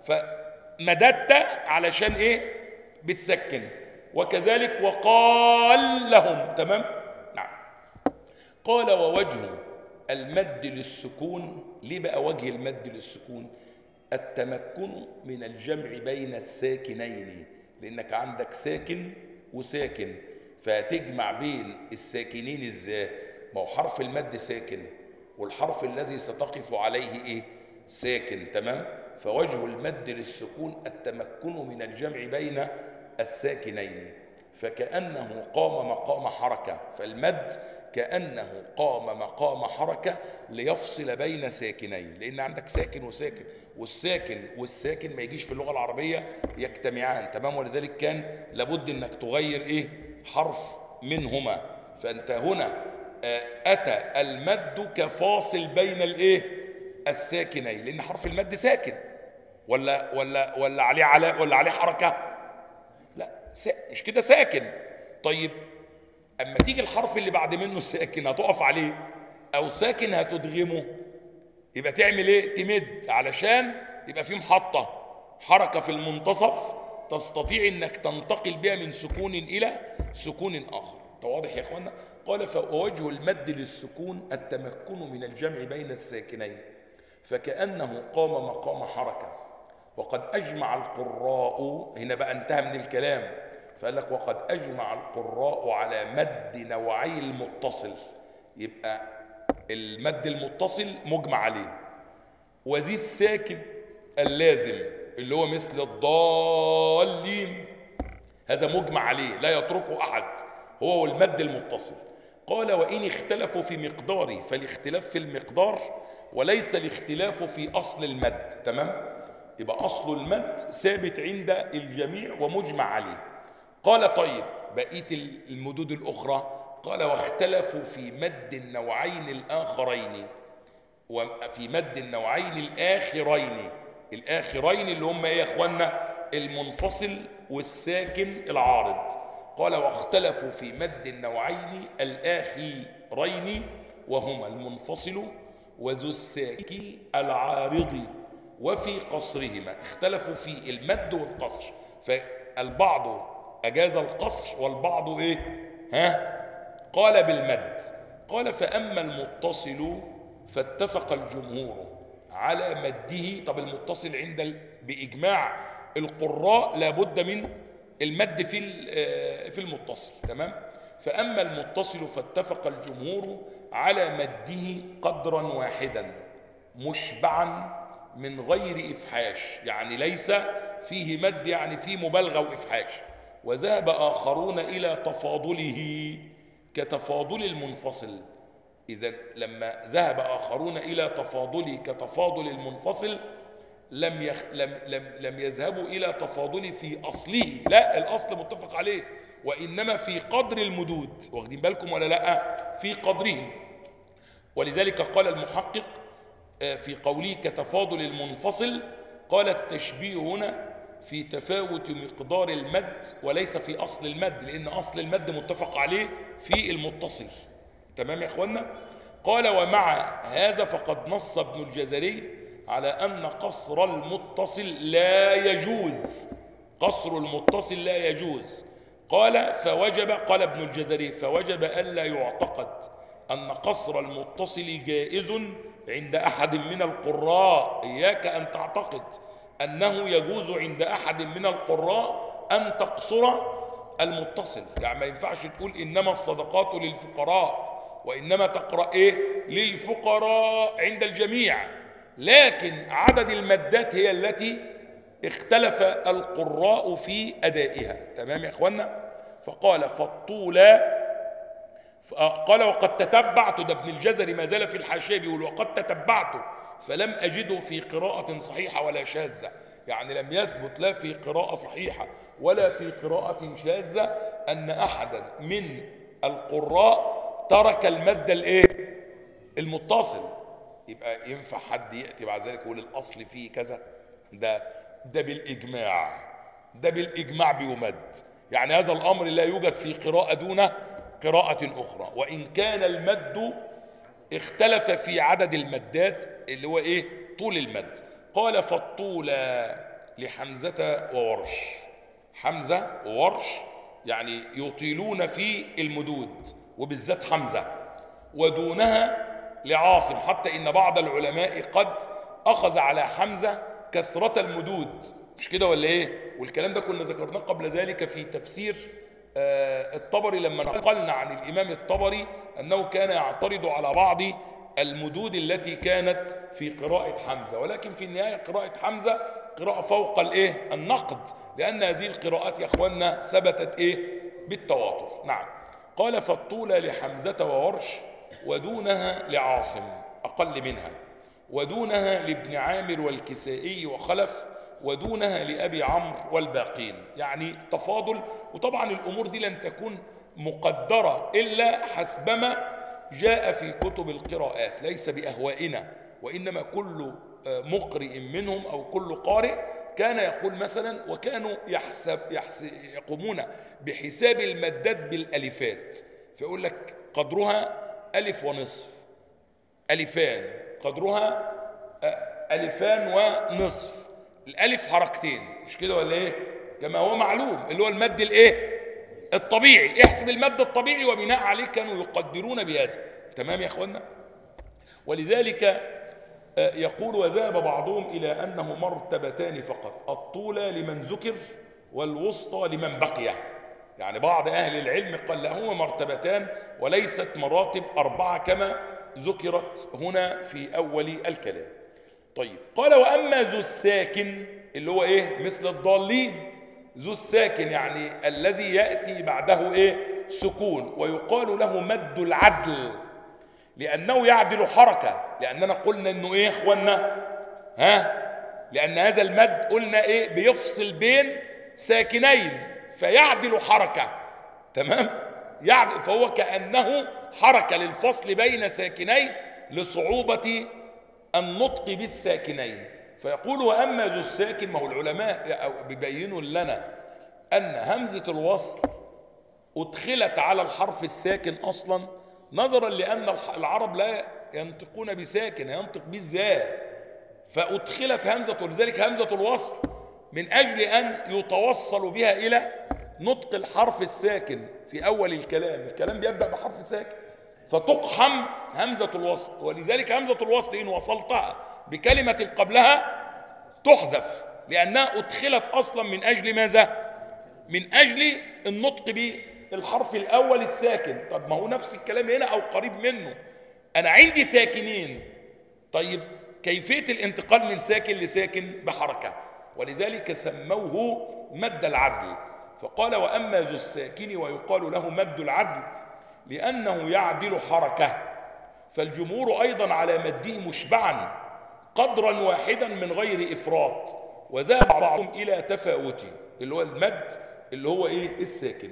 فمددت علشان ايه؟ بتسكن. وكذلك وقال لهم. تمام. نعم. قال ووجه المد للسكون. ليه بقى وجه المد للسكون؟ التمكن من الجمع بين الساكنين، لانك عندك ساكن وساكن، فتجمع بين الساكنين ازاي؟ ما هو حرف المد ساكن، والحرف الذي ستقف عليه ايه؟ ساكن. تمام. فوجه المد للسكون التمكن من الجمع بين الساكنين، فكأنه قام مقام حركة. فالمد كأنه قام مقام حركة ليفصل بين ساكنين، لأن عندك ساكن وساكن، والساكن والساكن ما يجيش في اللغة العربية يجتمعان. تمام. ولذلك كان لابد أنك تغير إيه؟ حرف منهما. فأنت هنا أتى المد كفاصل بين الإيه؟ الساكنين، لأن حرف المد ساكن ولا عليه حركة؟ لا، مش كده ساكن. طيب اما تيجي الحرف اللي بعد منه ساكن هتقف عليه، او ساكن هتدغمه، يبقى تعمل ايه؟ تمد علشان يبقى في محطة حركة في المنتصف تستطيع انك تنتقل بها من سكون الى سكون اخر. واضح يا اخوانا؟ قال فوجه المد للسكون التمكن من الجمع بين الساكنين، فكأنه قام مقام حركة. وقد أجمع القراء، هنا بقى انتهى من الكلام، فقال لك وقد أجمع القراء على مد نوعي المتصل. يبقى المد المتصل مجمع عليه، وذي الساكن اللازم اللي هو مثل الضالين، هذا مجمع عليه لا يتركه أحد، هو المد المتصل. قال وإن اختلفوا في مقداره، فالاختلاف في المقدار وليس الاختلاف في أصل المد. تمام. يبقى أصل المد ثابت عند الجميع ومجمع عليه. قال طيب بقية المدود الأخرى، قال واختلفوا في مد النوعين الآخرين، وفي مد النوعين الآخرين. الآخرين اللي هم إيه يا أخوانا؟ المنفصل والساكن العارض. قال واختلفوا في مد النوعين الآخرين، وهما المنفصل وذو الساكن العارض، وفي قصرهما. اختلفوا في المد والقصر، فالبعض أجاز القصر والبعض إيه؟ قال بالمد. قال فأما المتصل فاتفق الجمهور على مده. طب المتصل بإجماع القراء لابد من المد في المتصل. تمام. فأما المتصل فاتفق الجمهور على مده قدرا واحدا مشبعا من غير إفحاش، يعني ليس فيه مد يعني فيه مبالغة وإفحاش. وذهب آخرون إلى تفاضله كتفاضل المنفصل. إذن لما ذهب آخرون إلى تفاضله كتفاضل المنفصل لم يذهبوا إلى تفاضله في أصله، لا، الأصل متفق عليه، وإنما في قدر المدود. واخدين بالكم ولا لا؟ في قدره. ولذلك قال المحقق في قوله كتفاضل المنفصل، قال التشبيه هنا في تفاوت مقدار المد وليس في أصل المد، لأن أصل المد متفق عليه في المتصل. تمام يا أخوانا؟ قال ومع هذا فقد نص ابن الجزري على أن قصر المتصل لا يجوز قصر المتصل لا يجوز. قال فوجب، قال ابن الجزري فوجب ألا يعتقد أن قصر المتصل جائز عند أحد من القراء. إياك أن تعتقد أنه يجوز عند أحد من القراء أن تقصر المتصل. يعني ما ينفعش تقول إنما الصدقات للفقراء وإنما تقرأ إيه؟ للفقراء عند الجميع. لكن عدد المادات هي التي اختلف القراء في أدائها. تمام يا إخوانا؟ فقال فالطولى، قال وقد تتبعت، ده ابن الجزري ما زال في الحاشية بيقول وقد تتبعت فلم أجده في قراءة صحيحة ولا شاذة. يعني لم يثبت لا في قراءة صحيحة ولا في قراءة شاذة أن أحدا من القراء ترك المد الايه؟ المتصل. يبقى ينفع حد يأتي بعد ذلك يقول الأصل فيه كذا؟ ده بالإجماع، ده بالإجماع بيمد. يعني هذا الأمر لا يوجد في قراءة دون قراءة أخرى، وإن كان المد اختلف في عدد المدات اللي هو إيه؟ طول المد. قال فالطول لحمزة وورش. حمزة وورش يعني يطيلون في المدود، وبالذات حمزة. ودونها لعاصم، حتى إن بعض العلماء قد أخذ على حمزة كثرة المدود. مش كده ولا إيه؟ والكلام ده كنا ذكرناه قبل ذلك في تفسير الطبري، لما نقلنا عن الإمام الطبري أنه كان يعترض على بعض المدود التي كانت في قراءة حمزة. ولكن في النهاية قراءة حمزة قراءة فوق الإيه؟ النقد، لأن هذه القراءات يا أخوانا ثبتت إيه؟ بالتواتر. نعم. قال فالطول لحمزة وورش، ودونها لعاصم أقل منها، ودونها لابن عامر والكسائي وخلف، ودونها لأبي عمرو والباقين. يعني تفاضل. وطبعا الأمور دي لن تكون مقدرة إلا حسبما جاء في كتب القراءات، ليس بأهوائنا، وإنما كل مقرئ منهم أو كل قارئ كان يقول مثلا، وكانوا يقومون بحساب المدات بالألفات، فيقول لك قدرها ألف ونصف، ألفان، قدرها ألفان ونصف. الألف حركتين، مش كده ولا إيه؟ كما هو معلوم اللي هو المد الإيه؟ الطبيعي. احسب المد الطبيعي وبناء عليه كانوا يقدرون بهذا. تمام يا أخوانا؟ ولذلك يقول وذهب بعضهم إلى أنه مرتبتان فقط، الطولى لمن ذكر والوسطى لمن بقي. يعني بعض أهل العلم قال هما مرتبتان وليست مراتب 4 كما ذكرت هنا في أول الكلام. طيب قال وأما ذو الساكن اللي هو إيه؟ مثل الضالين. ذو الساكن يعني الذي يأتي بعده إيه؟ سكون، ويقال له مد العدل لأنه يعدل حركة. لأننا قلنا أنه إيه إخوانا؟ لأن هذا المد قلنا إيه؟ بيفصل بين ساكنين فيعدل حركة. تمام؟ يعدل، فهو كأنه حركة للفصل بين ساكنين لصعوبة النطق بالساكنين. فيقول وأما ذو الساكن، ما هو العلماء بيبينوا لنا أن همزة الوصل أدخلت على الحرف الساكن أصلا نظرا لأن العرب لا ينطقون بساكن، ينطق بالزاء، فأدخلت همزة، ولذلك همزة الوصل من أجل أن يتوصل بها إلى نطق الحرف الساكن في أول الكلام. الكلام بيبدأ بحرف ساكن فتقحم همزة الوصل، ولذلك همزة الوصل إن وصلتها بكلمة قبلها تحذف، لأنها أدخلت أصلا من أجل ماذا؟ من أجل النطق بالحرف الأول الساكن. طب ما هو نفس الكلام هنا أو قريب منه. أنا عندي ساكنين، طيب كيفية الانتقال من ساكن لساكن؟ بحركة، ولذلك سموه مد العدل. فقال وأما ذو الساكن ويقال له مد العدل لأنه يعدل حركة. فالجمهور أيضا على مده مشبعا قدرا واحدا من غير إفراط، وذهب بعضهم إلى تفاوته اللي هو المد اللي هو إيه؟ الساكن.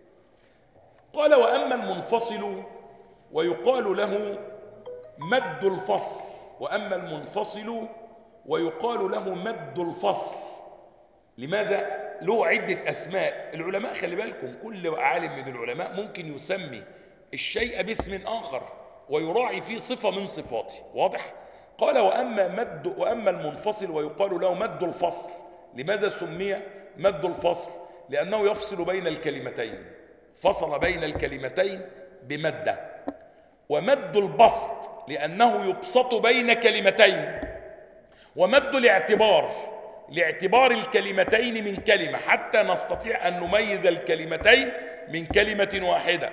قال وأما المنفصل ويقال له مد الفصل. وأما المنفصل ويقال له مد الفصل. لماذا؟ له عدة أسماء. العلماء خلي بالكم، كل عالم من العلماء ممكن يسمي الشيء باسم آخر ويراعي فيه صفة من صفاته. واضح؟ قال وأما المنفصل ويقال له مد الفصل. لماذا سمي؟ مد الفصل لأنه يفصل بين الكلمتين، فصل بين الكلمتين بمدة. ومد البسط لأنه يبسط بين كلمتين. ومد الاعتبار لاعتبار الكلمتين من كلمة حتى نستطيع أن نميز الكلمتين من كلمة واحدة.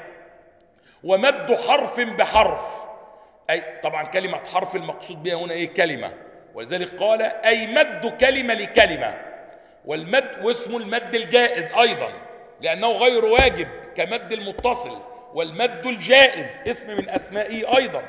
ومد حرف بحرف، أي طبعا كلمة حرف المقصود بها هنا إيه؟ كلمة، ولذلك قال أي مد كلمة لكلمة. والمد واسمه المد الجائز أيضا لأنه غير واجب كمد المتصل. والمد الجائز اسم من أسمائه أيضا،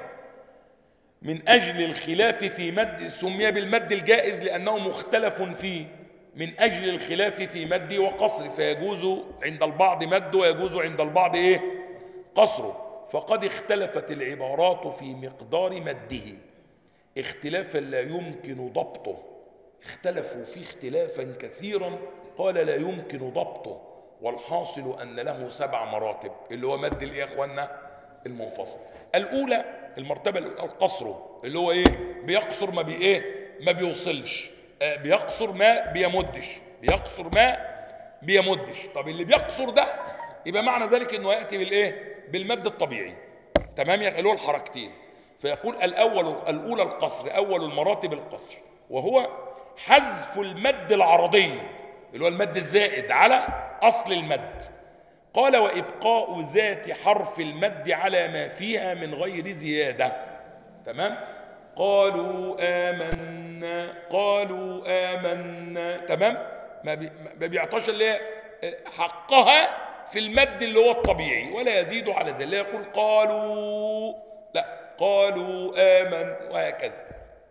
من أجل الخلاف في مد سمي بالمد الجائز لأنه مختلف فيه، من أجل الخلاف في مد وقصر، فيجوز عند البعض مد ويجوز عند البعض إيه؟ قصره. فقد اختلفت العبارات في مقدار مده اختلافا لا يمكن ضبطه. اختلفوا فيه اختلافا كثيرا، قال لا يمكن ضبطه. والحاصل أن له 7 مراتب، اللي هو مد الإيه يا أخوانا؟ المنفصل. الأولى المرتبة الأولى القصر، اللي هو إيه؟ بيقصر ما ما بيوصلش، بيقصر ما بيمدش، بيقصر ما بيمدش. طب اللي بيقصر ده يبقى معنى ذلك إنه يأتي بالإيه؟ بالمد الطبيعي، تمام؟ اللي هو الحركتين. فيقول الأولى القصر، أول المراتب القصر، وهو حذف المد العرضي اللي هو المد الزائد على أصل المد. قال وإبقاء ذات حرف المد على ما فيها من غير زيادة، تمام؟ قالوا آمنا، قالوا آمنا، تمام؟ ما بيعطاش اللي هي حقها في المد اللي هو الطبيعي ولا يزيد على ذلك، لا يقول قالوا، لا، قالوا آمن، وهكذا.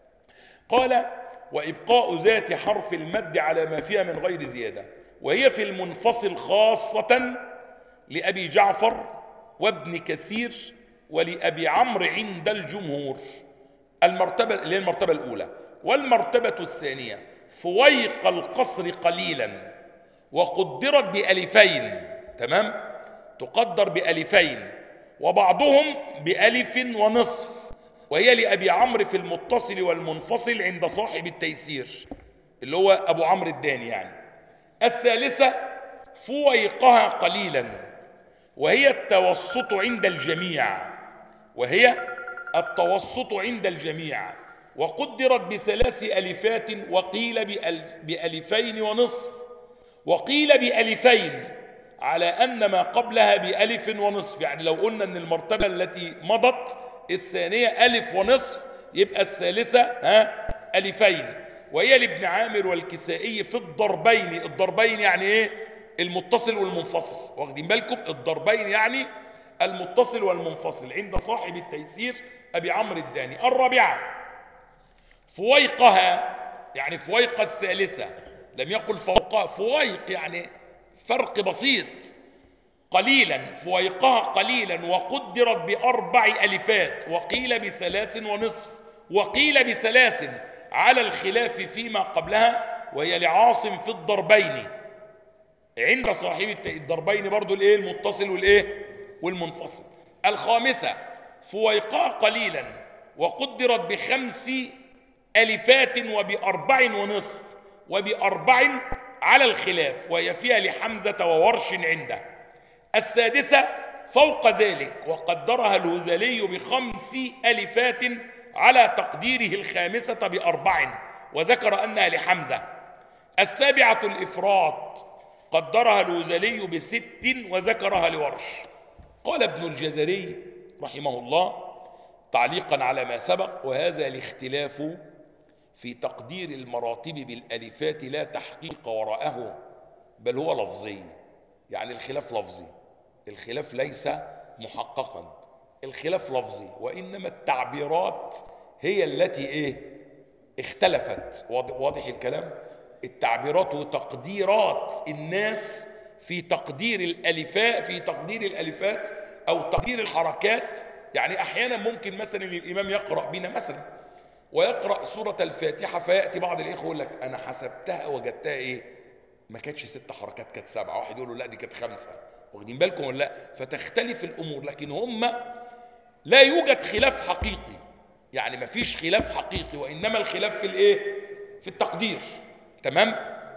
قال وإبقاء ذات حرف المد على ما فيها من غير زيادة، وهي في المنفصل خاصة لأبي جعفر وابن كثير ولأبي عمرو عند الجمهور. المرتبة اللي هي المرتبة الأولى. والمرتبة الثانية فويق القصر قليلا وقدرت بألفين، تمام؟ تقدر بألفين، وبعضهم بألف ونصف، وهي لأبي عمرو في المتصل والمنفصل عند صاحب التيسير اللي هو أبو عمرو الداني يعني. الثالثة فويقها قليلا، وهي التوسط عند الجميع، وهي التوسط عند الجميع، وقدرت ب3 ألفات، وقيل بألفين ونصف، وقيل بألفين، على أن ما قبلها بألف ونصف. يعني لو قلنا أن المرتبة التي مضت الثانية ألف ونصف، يبقى الثالثة ألفين. وهي لابن عامر والكسائي في الضربين. الضربين يعني إيه؟ المتصل والمنفصل، واخدين بالكم؟ الضربين يعني المتصل والمنفصل عند صاحب التيسير أبي عمرو الداني. الرابعة فويقها، يعني فويق الثالثة، لم يقل فوقها، فويق يعني فرق بسيط. قليلا، فويقها قليلا، وقدرت ب4 ألفات، وقيل ب3 ونصف، وقيل ب3 على الخلاف فيما قبلها، وهي لعاصم في الضربين عند صاحب الضربين برضو الايه؟ المتصل والايه؟ والمنفصل. الخامسة فويقها قليلا وقدرت ب5 ألفات وب4 ونصف وب4 على الخلاف، وهي فيها لحمزة وورش عنده. السادسة فوق ذلك، وقدرها الهذلي ب5 ألفات على تقديره الخامسة ب4، وذكر أنها لحمزة. السابعة الإفراط، قدرها الهذلي ب6 وذكرها لورش. قال ابن الجزري رحمه الله تعليقا على ما سبق: وهذا الاختلاف في تقدير المراتب بالألفات لا تحقيق وراءه، بل هو لفظي. يعني الخلاف لفظي، الخلاف ليس محققا، الخلاف لفظي، وإنما التعبيرات هي التي اختلفت. واضح الكلام؟ التعبيرات وتقديرات الناس في تقدير الألفات أو تقدير الحركات. يعني أحيانا ممكن مثلا الإمام يقرأ بنا مثلا ويقرأ سورة الفاتحة، فيأتي بعض الإخوة يقول لك أنا حسبتها وجدتها ما كانتش 6 حركات، كانت 7. واحد يقول له لا دي كانت 5. واخدين بالكم ولا لا؟ فتختلف الأمور، لكن هم لا يوجد خلاف حقيقي، يعني ما فيش خلاف حقيقي، وإنما الخلاف في في التقدير، تمام؟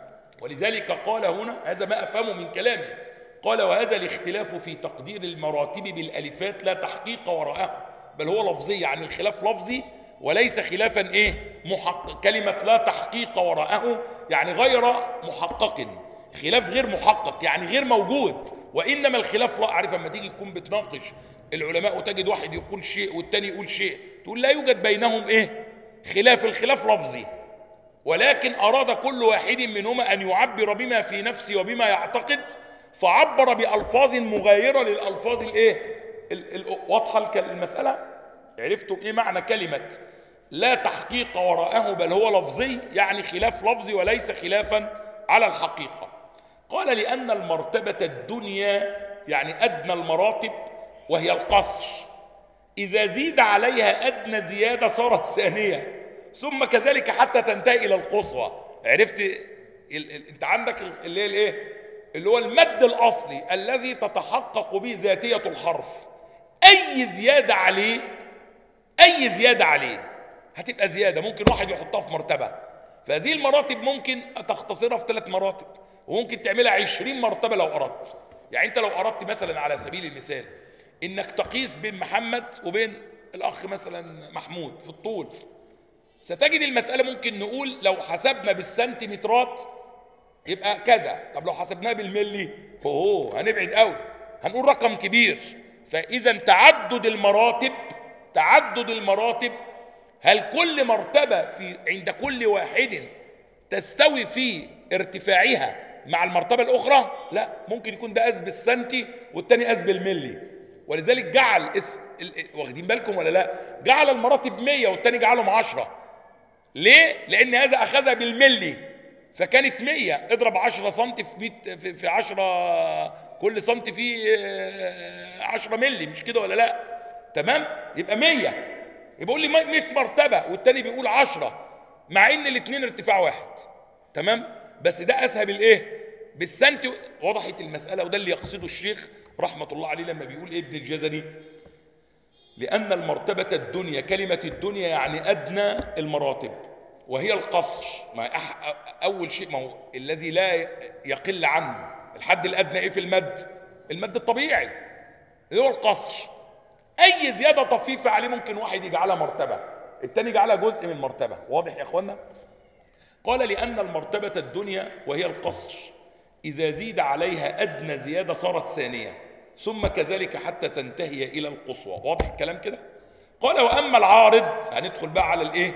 ولذلك قال هنا، هذا ما أفهمه من كلامه، قال وهذا الاختلاف في تقدير المراتب بالألفات لا تحقيق وراءه، بل هو لفظي، يعني الخلاف لفظي وليس خلافا محقق. كلمة لا تحقيق وراءه يعني غير محقق، خلاف غير محقق يعني غير موجود. وإنما الخلاف، لا عارف لما تيجي تكون بتناقش العلماء وتجد واحد يقول شيء والتاني يقول شيء، تقول لا يوجد بينهم خلاف، الخلاف لفظي، ولكن أراد كل واحد منهما أن يعبر بما في نفسه وبما يعتقد، فعبر بألفاظ مغايرة للألفاظ واضحة المسألة؟ عرفتم معنى كلمة لا تحقيق وراءه بل هو لفظي؟ يعني خلاف لفظي وليس خلافا على الحقيقة. قال لأن المرتبة الدنيا يعني أدنى المراتب وهي القصر، إذا زيد عليها أدنى زيادة صارت ثانية، ثم كذلك حتى تنتهي إلى القصوى. عرفت؟ أنت عندك اللي هو المد الأصلي الذي تتحقق به ذاتية الحرف، أي زيادة عليه هتبقى زيادة. ممكن واحد يحطها في مرتبة، فهذه المراتب ممكن تختصرها في 3 مراتب، وممكن تعملها 20 مرتبة لو أردت. يعني أنت لو أردت مثلا على سبيل المثال إنك تقيس بين محمد وبين الأخ مثلا محمود في الطول، ستجد المسألة ممكن نقول لو حسبنا بالسنتيمترات يبقى كذا، طب لو حسبناها بالملي هنبعد قوي، هنقول رقم كبير. فإذا تعدد المراتب، هل كل مرتبة عند كل واحد تستوي في ارتفاعها مع المرتبة الأخرى؟ لا، ممكن يكون ده قاس بالسنتي والتاني قاس بالملي. ولذلك جعل واخدين بالكم ولا لا؟ جعل المراتب 100 والتاني جعلهم 10. ليه؟ لأن هذا أخذها بالملي، فكانت 100 اضرب 10 سم في 10، كل سم فيه 10 ملي، مش كده ولا لا؟ تمام؟ يبقى 100، يبقى يقول لي 100 مرتبة والتاني بيقول 10، مع ان الاثنين ارتفاع واحد. تمام؟ بس ده قاسها بالسنتي. وضحت المسألة؟ وده اللي يقصده الشيخ رحمة الله عليه لما بيقول ابن الجزري لأن المرتبة الدنيا، كلمة الدنيا يعني أدنى المراتب، وهي القصر. أول شيء ما هو الذي لا يقل عنه الحد الأدنى في المد الطبيعي اللي هو القصر. أي زيادة طفيفة عليه ممكن واحد يجعلها مرتبة، التاني يجعلها جزء من مرتبة. واضح يا أخوانا؟ قال لأن المرتبة الدنيا وهي القصر إذا زيد عليها أدنى زيادة صارت ثانية، ثم كذلك حتى تنتهي إلى القصوى. واضح الكلام كده؟ قال وأما العارض، هندخل بقى على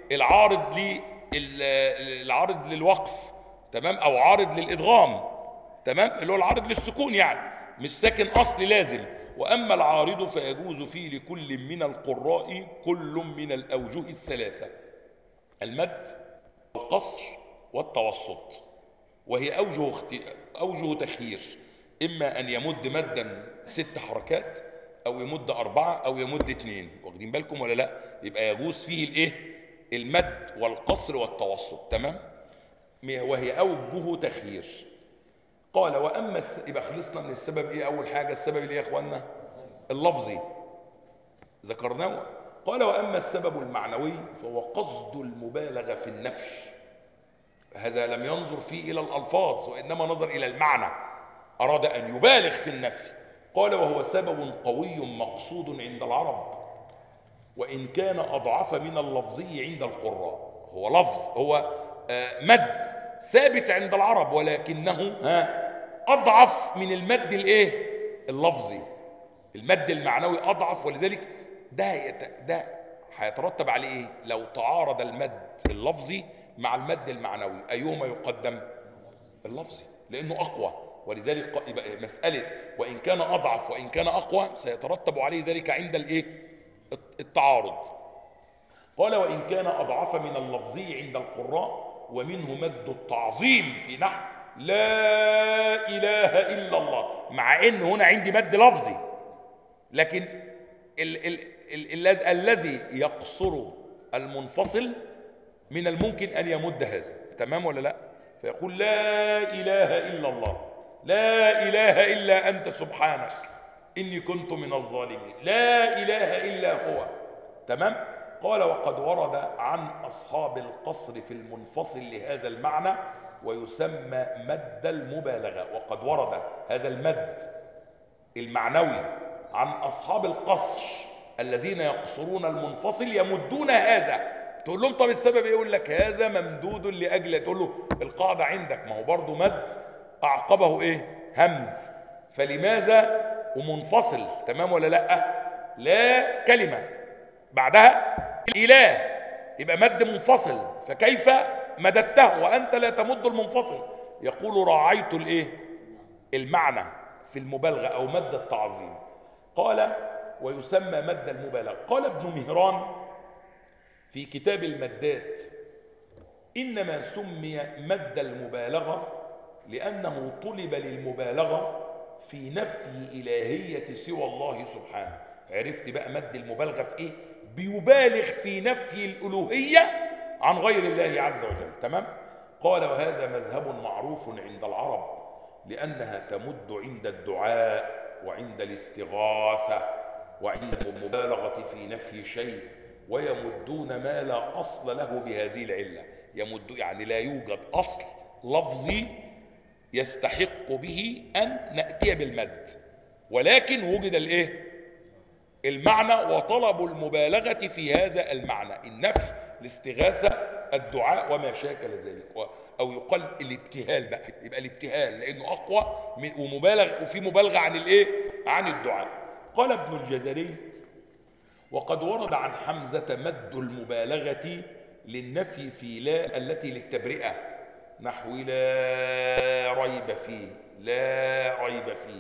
العارض للوقف، تمام، أو عارض للإدغام، تمام، اللي هو العارض للسكون، يعني مش ساكن أصلي لازم. وأما العارض فيجوز فيه لكل من القراء كل من الأوجه الثلاثة: المد والقصر والتوسط، وهي أوجه تخيير، إما أن يمد مدا 6 حركات، أو يمد 4، أو يمد 2. واخدين بالكم ولا لا؟ يبقى يجوز فيه المد والقصر والتوسط. تمام؟ وهي أوجه تخيير. قال وأما يبقى خلصنا من السبب أول حاجة السبب يا إخواننا اللفظي ذكرناه. قال وأما السبب المعنوي فهو قصد المبالغة في النفي، هذا لم ينظر فيه إلى الألفاظ وإنما نظر إلى المعنى، أراد أن يبالغ في النفي. قال وهو سبب قوي مقصود عند العرب، وإن كان أضعف من اللفظي عند القراء. هو لفظ، هو مد ثابت عند العرب، ولكنه أضعف من المد اللفظي. المد المعنوي أضعف، ولذلك ده هيترتب عليه لو تعارض المد اللفظي مع المد المعنوي أيهما يقدم؟ اللفظي، لأنه أقوى. ولذلك يبقى مسألة وإن كان أضعف وإن كان أقوى سيترتب عليه ذلك عند التعارض. قال وإن كان أضعف من اللفظي عند القراء، ومنه مد التعظيم في نحو لا إله إلا الله، مع إن هنا عندي مد لفظي، لكن الذي يقصر المنفصل من الممكن أن يمد هذا. تمام ولا لا؟ فيقول لا إله إلا الله، لا إله إلا أنت سبحانك إني كنت من الظالمين، لا إله إلا هو. تمام؟ قال وقد ورد عن أصحاب القصر في المنفصل لهذا المعنى ويسمى مد المبالغة. وقد ورد هذا المد المعنوي عن أصحاب القصر الذين يقصرون المنفصل يمدون هذا. تقول لهم طب السبب ايه؟ يقول لك هذا ممدود لأجل، تقول له القاعدة عندك ما هو برضو مد أعقبه ايه؟ همز، فلماذا ومنفصل؟ تمام ولا لا؟ لا كلمة بعدها إله، يبقى مد منفصل، فكيف مددته وأنت لا تمد المنفصل؟ يقول راعيت الايه؟ المعنى في المبالغة أو مد التعظيم. قال ويسمى مد المبالغة. قال ابن مهران في كتاب المدات إنما سمي مد المبالغة لأنه طلب للمبالغة في نفي إلهية سوى الله سبحانه. عرفت بقى مد المبالغة في إيه؟ بيبالغ في نفي الألوهية عن غير الله عز وجل. تمام؟ قال وهذا مذهب معروف عند العرب لأنها تمد عند الدعاء وعند الاستغاثة وعند المبالغة في نفي شيء، ويمدون ما لا أصل له بهذه العلة. يمد يعني لا يوجد أصل لفظي يستحق به أن نأتي بالمد، ولكن وجد الايه؟ المعنى، وطلب المبالغة في هذا المعنى، النفي، الاستغاثة، الدعاء وما شاكل ذلك. أو يقال الابتهال بقى، يبقى الابتهال لأنه أقوى ومبالغ، وفي مبالغة عن الايه؟ عن الدعاء. قال ابن الجزري وقد ورد عن حمزة مد المبالغة للنفي في لا التي للتبرئة، نحو لا ريب فيه، لا ريب فيه،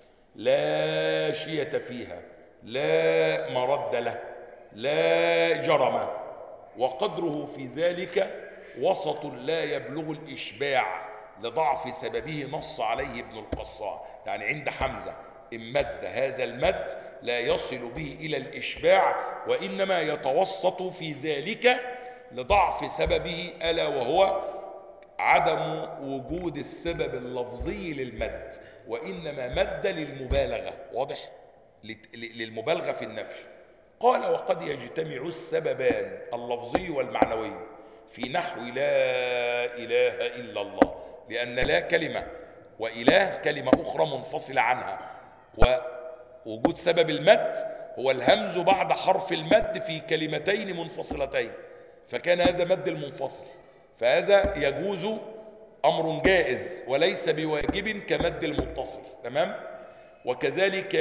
لا شية فيها، لا مرد له، لا جرم. وقدره في ذلك وسط لا يبلغ الإشباع لضعف سببه، نص عليه ابن القصاع. يعني عند حمزة امد هذا المد لا يصل به إلى الإشباع، وإنما يتوسط في ذلك لضعف سببه، ألا وهو عدم وجود السبب اللفظي للمد، وإنما مد للمبالغة. واضح؟ للمبالغة في النفي. قال وقد يجتمع السببان اللفظي والمعنوي في نحو لا إله إلا الله، لأن لا كلمة وإله كلمة أخرى منفصلة عنها، ووجود سبب المد هو الهمز بعد حرف المد في كلمتين منفصلتين، فكان هذا مد المنفصل، فهذا يجوز، أمر جائز وليس بواجب كمد المتصل. تمام؟ وكذلك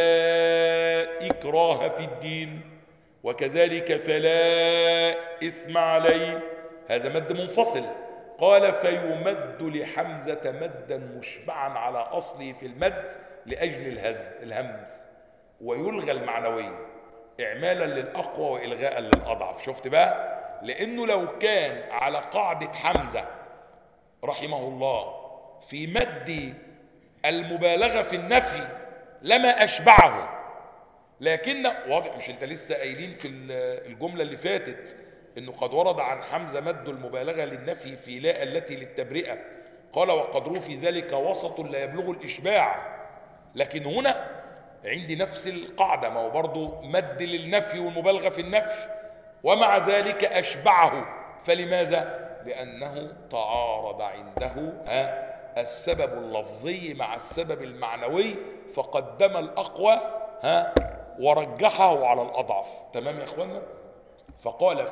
لا إكراه في الدين، وكذلك فلا إثم عليه، هذا مد منفصل. قال فيمد لحمزة مدا مشبعا على أصله في المد لأجل الهمز، ويلغى المعنوي إعمالا للأقوى وإلغاء للأضعف. شفت بقى؟ لأنه لو كان على قاعدة حمزة رحمه الله في مد المبالغة في النفي لما أشبعه، لكن واضح، مش انت لسه قايلين في الجملة اللي فاتت انه قد ورد عن حمزة مد المبالغة للنفي في لا التي للتبرئة. قال وقدره في ذلك وسط لا يبلغ الإشباع. لكن هنا عندي نفس القاعدة، ما هو برضو مد للنفي والمبالغة في النفي، ومع ذلك أشبعه. فلماذا؟ لأنه تعارض عنده السبب اللفظي مع السبب المعنوي، فقدم الأقوى ورجحه على الأضعف. تمام يا أخوانا؟ فقال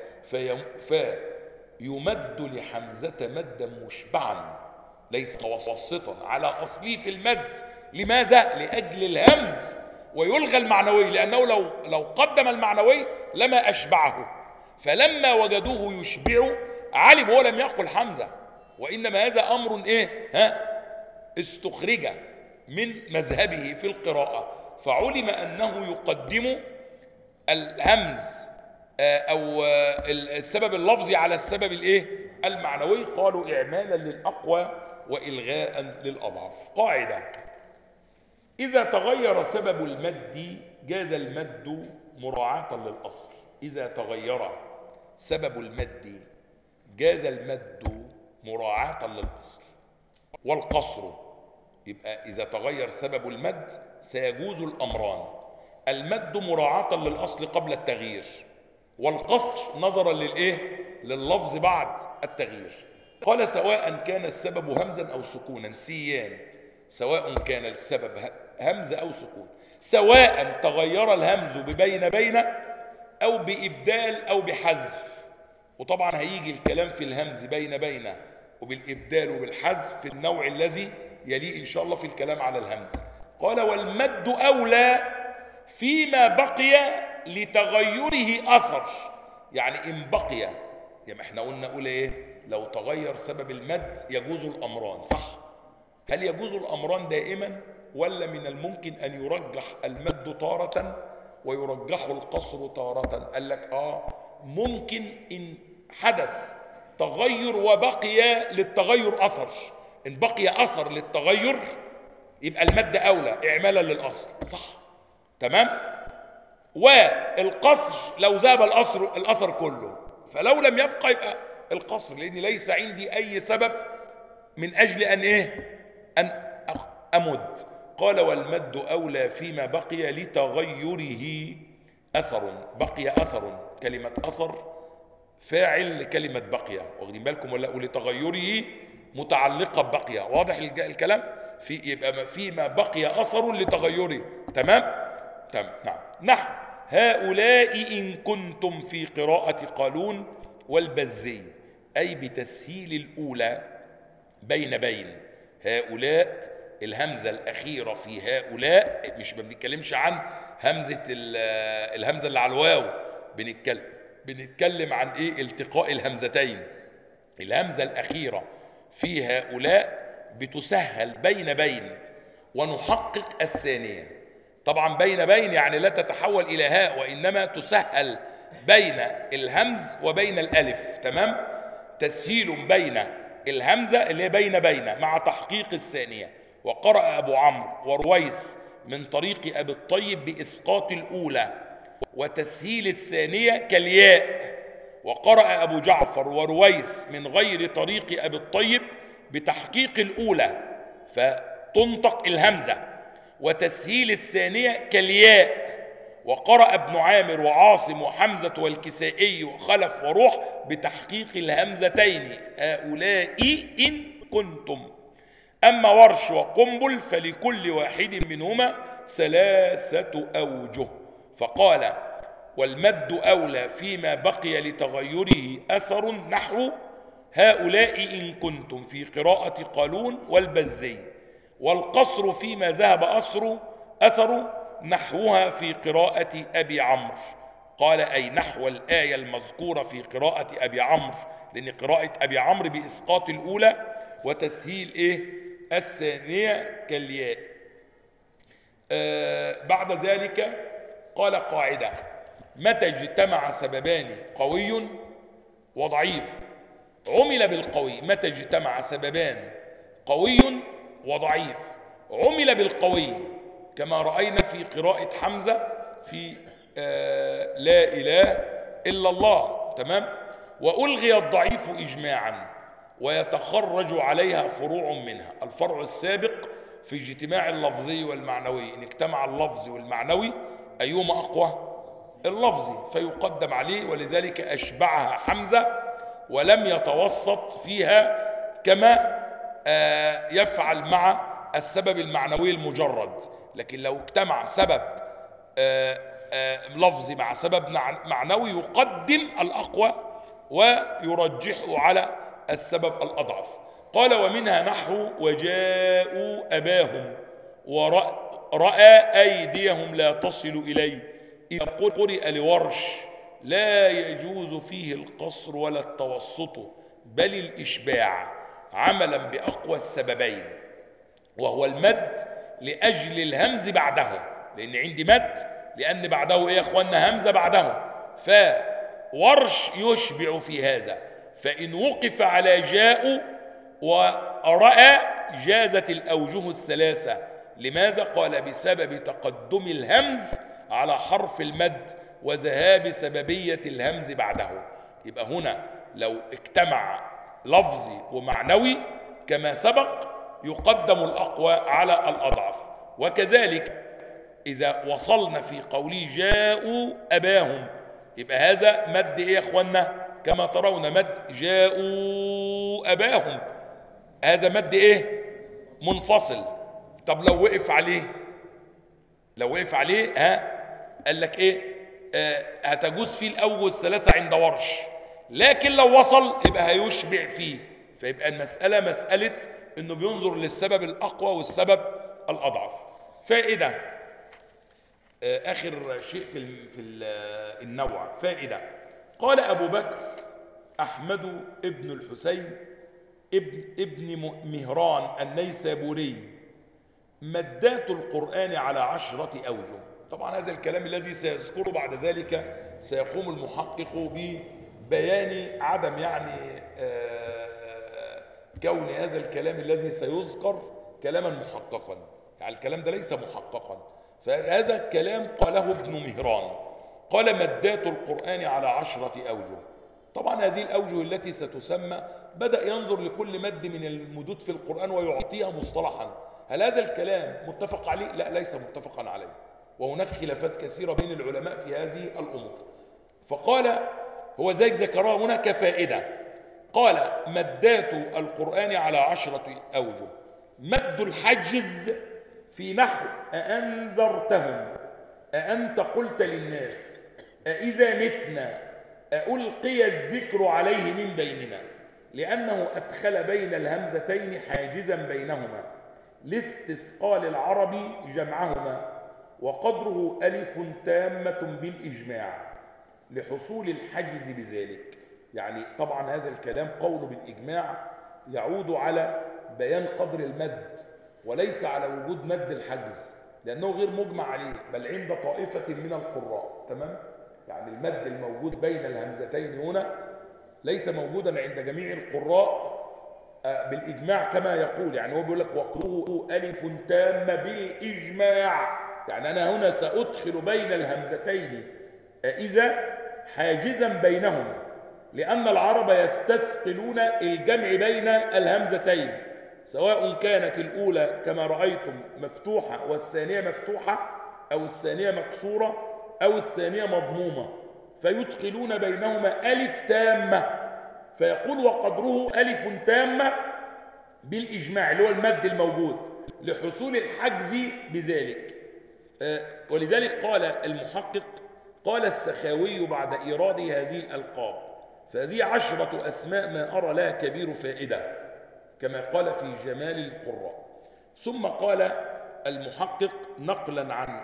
فيمد لحمزة مدا مشبعا ليس متوسطا على أصله في المد. لماذا؟ لأجل الهمز، ويلغى المعنوي، لأنه لو قدم المعنوي لما أشبعه. فلما وجدوه يشبع علم، هو لم يقل حمزة، وإنما هذا أمر استخرج من مذهبه في القراءة، فعلم أنه يقدم الهمز أو السبب اللفظي على السبب المعنوي. قالوا إعمالا للأقوى وإلغاء للأضعف. قاعدة: إذا تغير سبب المد جاز المد مراعاة للأصل. إذا تغير سبب المد جاز المد مراعاة للأصل. والقصر، يبقى إذا تغير سبب المد سيجوز الأمران: المد مراعاة للأصل قبل التغيير، والقصر نظرا للإيه؟ لللفظ بعد التغيير. قال سواء كان السبب همزا أو سكونا، سيان، سواء كان السبب همز أو سكون، سواء تغير الهمز ببين بين أو بإبدال أو بحذف. وطبعا هيجي الكلام في الهمز بين بين وبالإبدال وبالحذف في النوع الذي يليه إن شاء الله في الكلام على الهمز. قال والمد أولى فيما بقي لتغيره أثر. يعني إن بقي، يعني احنا قلنا ايه؟ لو تغير سبب المد يجوز الأمران، صح؟ هل يجوز الأمران دائما ولا من الممكن أن يرجح المد تارة ويرجح القصر تارة؟ قال لك ممكن إن حدث تغير وبقي للتغير أثر، إن بقي أثر للتغير يبقى المد أولى إعمالا للأصل، صح؟ تمام؟ والقصر لو ذهب الأثر كله، فلو لم يبقى يبقى القصر، لأن ليس عندي أي سبب من أجل أن أمد. قال والمد أولى فيما بقي لتغيره أثر. بقي أثر، كلمة أثر فاعل لكلمة بقي، واخدين بالكم ولا؟ ولتغيره متعلقة ببقي، واضح الكلام؟ يبقى فيما بقي أثر لتغيره. تمام؟ تمام. نحو هؤلاء إن كنتم في قراءة قالون والبزي، أي بتسهيل الأولى بين بين. هؤلاء الهمزة الأخيرة في هؤلاء، مش بنتكلمش عن الهمزة اللي على الواو، بنتكلم عن ايه؟ التقاء الهمزتين. الهمزة الأخيرة في هؤلاء بتسهل بين بين ونحقق الثانية. طبعا بين بين يعني لا تتحول إلى هاء، وإنما تسهل بين الهمز وبين الألف. تمام؟ تسهيل بين الهمزة اللي هي بين بين مع تحقيق الثانية. وقرأ أبو عمرو ورويس من طريق أبي الطيب بإسقاط الأولى وتسهيل الثانية كالياء. وقرأ أبو جعفر ورويس من غير طريق أبي الطيب بتحقيق الأولى فتنطق الهمزة وتسهيل الثانية كالياء. وقرأ ابن عامر وعاصم وحمزة والكسائي وخلف وروح بتحقيق الهمزتين هؤلاء إن كنتم. أما ورش وقنبل فلكل واحد منهما 3 أوجه. فقال والمد أولى فيما بقي لتغيره أثر، نحو هؤلاء إن كنتم في قراءة قالون والبزي. والقصر فيما ذهب أثر نحوها في قراءة أبي عمرو. قال أي نحو الآية المذكورة في قراءة أبي عمرو، لأن قراءة أبي عمرو بإسقاط الأولى وتسهيل الثانية كالياء. بعد ذلك قال قاعدة: متى اجتمع سببان قوي وضعيف عمل بالقوي. متى اجتمع سببان قوي وضعيف عمل بالقوي، كما رأينا في قراءة حمزة في لا إله إلا الله. تمام؟ وألغي الضعيف إجماعا ويتخرج عليها فروع منها. الفرع السابق في اجتماع اللفظي والمعنوي، إن اجتمع اللفظي والمعنوي أيهما أقوى؟ اللفظي، فيقدم عليه، ولذلك أشبعها حمزة ولم يتوسط فيها كما يفعل مع السبب المعنوي المجرد. لكن لو اجتمع سبب لفظي مع سبب معنوي يقدم الأقوى ويرجحه على السبب الأضعف. قال ومنها نحو وجاءوا أباهم ورأى أيديهم لا تصل إليه. إذا قرئ لورش لا يجوز فيه القصر ولا التوسط بل الإشباع عملا بأقوى السببين، وهو المد لأجل الهمز بعده، لأن عندي مد لأن بعده يا أخوانا همزة بعده، فورش يشبع في هذا. فإن وقف على جاء ورأى جازت الأوجه الثلاثة. لماذا؟ قال بسبب تقدم الهمز على حرف المد وذهاب سببية الهمز بعده. يبقى هنا لو اجتمع لفظي ومعنوي كما سبق يقدم الأقوى على الأضعف. وكذلك إذا وصلنا في قوله جاءوا أباهم يبقى هذا مد إيه يا أخوانا؟ كما ترون مد جاءوا اتخذوا اباهم، هذا مد ايه؟ منفصل. طب لو وقف عليه، لو وقف عليه قال لك ايه؟ هتجوز فيه الاوجه الثلاثه عند ورش، لكن لو وصل يبقى هيشبع فيه. فيبقى المساله مساله انه بينظر للسبب الاقوى والسبب الاضعف. فائده اخر شيء في النوع، فائده. قال ابو بكر احمد ابن الحسين ابن مهران النيسابوري: مدات القرآن على 10 أوجه. طبعا هذا الكلام الذي سيذكره بعد ذلك سيقوم المحقق ببيان عدم كون هذا الكلام الذي سيذكر كلاما محققا، يعني الكلام ده ليس محققا. فهذا الكلام قاله ابن مهران، قال مدات القرآن على 10 أوجه. طبعا هذه الأوجه التي ستسمى بدأ ينظر لكل مد من المدود في القرآن ويعطيها مصطلحا. هل هذا الكلام متفق عليه؟ لا، ليس متفقا عليه، وهناك خلافات كثيرة بين العلماء في هذه الأمور. فقال هو ذلك ذكرها هنا كفائدة، قال مدات القرآن على 10 أوجه: مد الحجز في نحو أأنذرتهم، أأنت قلت للناس، أإذا متنا، ألقي الذكر عليه من بيننا، لأنه أدخل بين الهمزتين حاجزا بينهما لاستثقال العرب جمعهما، وقدره ألف تامة بالإجماع لحصول الحجز بذلك. يعني طبعا هذا الكلام قوله بالإجماع يعود على بيان قدر المد وليس على وجود مد الحجز، لأنه غير مجمع عليه بل عند طائفة من القراء. تمام؟ يعني المد الموجود بين الهمزتين هنا ليس موجودا عند جميع القراء بالإجماع كما يقول. يعني هو بيقول لك وقدره ألف تامة بالإجماع، يعني أنا هنا سأدخل بين الهمزتين إذا حاجزا بينهما، لأن العرب يستثقلون الجمع بين الهمزتين، سواء كانت الأولى كما رأيتم مفتوحة والثانية مفتوحة، أو الثانية مكسورة، أو الثانية مضمومة، فيدخلون بينهما ألف تامة، فيقول وقدره ألف تامة بالإجماع اللي هو المد الموجود لحصول الحجز بذلك. ولذلك قال المحقق، قال السخاوي بعد إيراد هذه الألقاب: فهذه 10 أسماء ما أرى لها كبير فائدة، كما قال في جمال القراء. ثم قال المحقق نقلا عن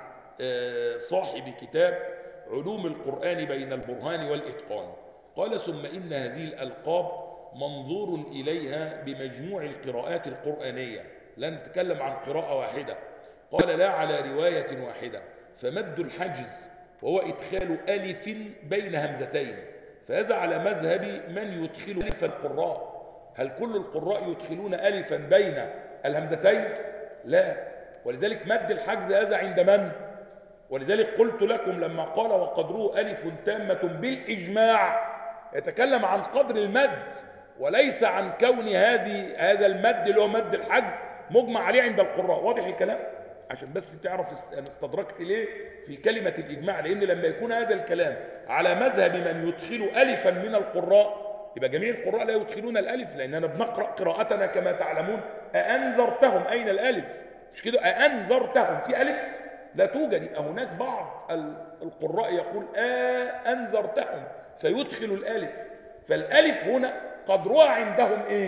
صاحب كتاب علوم القرآن بين البرهان والإتقان، قال ثم إن هذه الألقاب منظور إليها بمجموع القراءات القرآنية، لا نتكلم عن قراءة واحدة. قال لا على رواية واحدة، فمد الحجز وهو إدخال ألف بين همزتين، فهذا على مذهب من يدخل ألف القراء. هل كل القراء يدخلون ألفا بين الهمزتين؟ لا، ولذلك مد الحجز هذا عند من؟ ولذلك قلت لكم لما قال وقدره ألف تامة بالإجماع يتكلم عن قدر المد وليس عن كون هذا المد اللي هو مد الحجز مجمع عليه عند القراء. واضح الكلام؟ عشان بس تعرف أنا استدركت ليه في كلمة الإجماع، لأن لما يكون هذا الكلام على مذهب من يدخل ألفا من القراء يبقى جميع القراء لا يدخلون الألف، لأننا بنقرأ قراءتنا كما تعلمون أأنذرتهم، أين الألف؟ مش كده أأنذرتهم في ألف؟ لا توجد. يبقى هناك بعض القراء يقول أنذرتهم فيدخل الألف، فالألف هنا قدرها عندهم إيه؟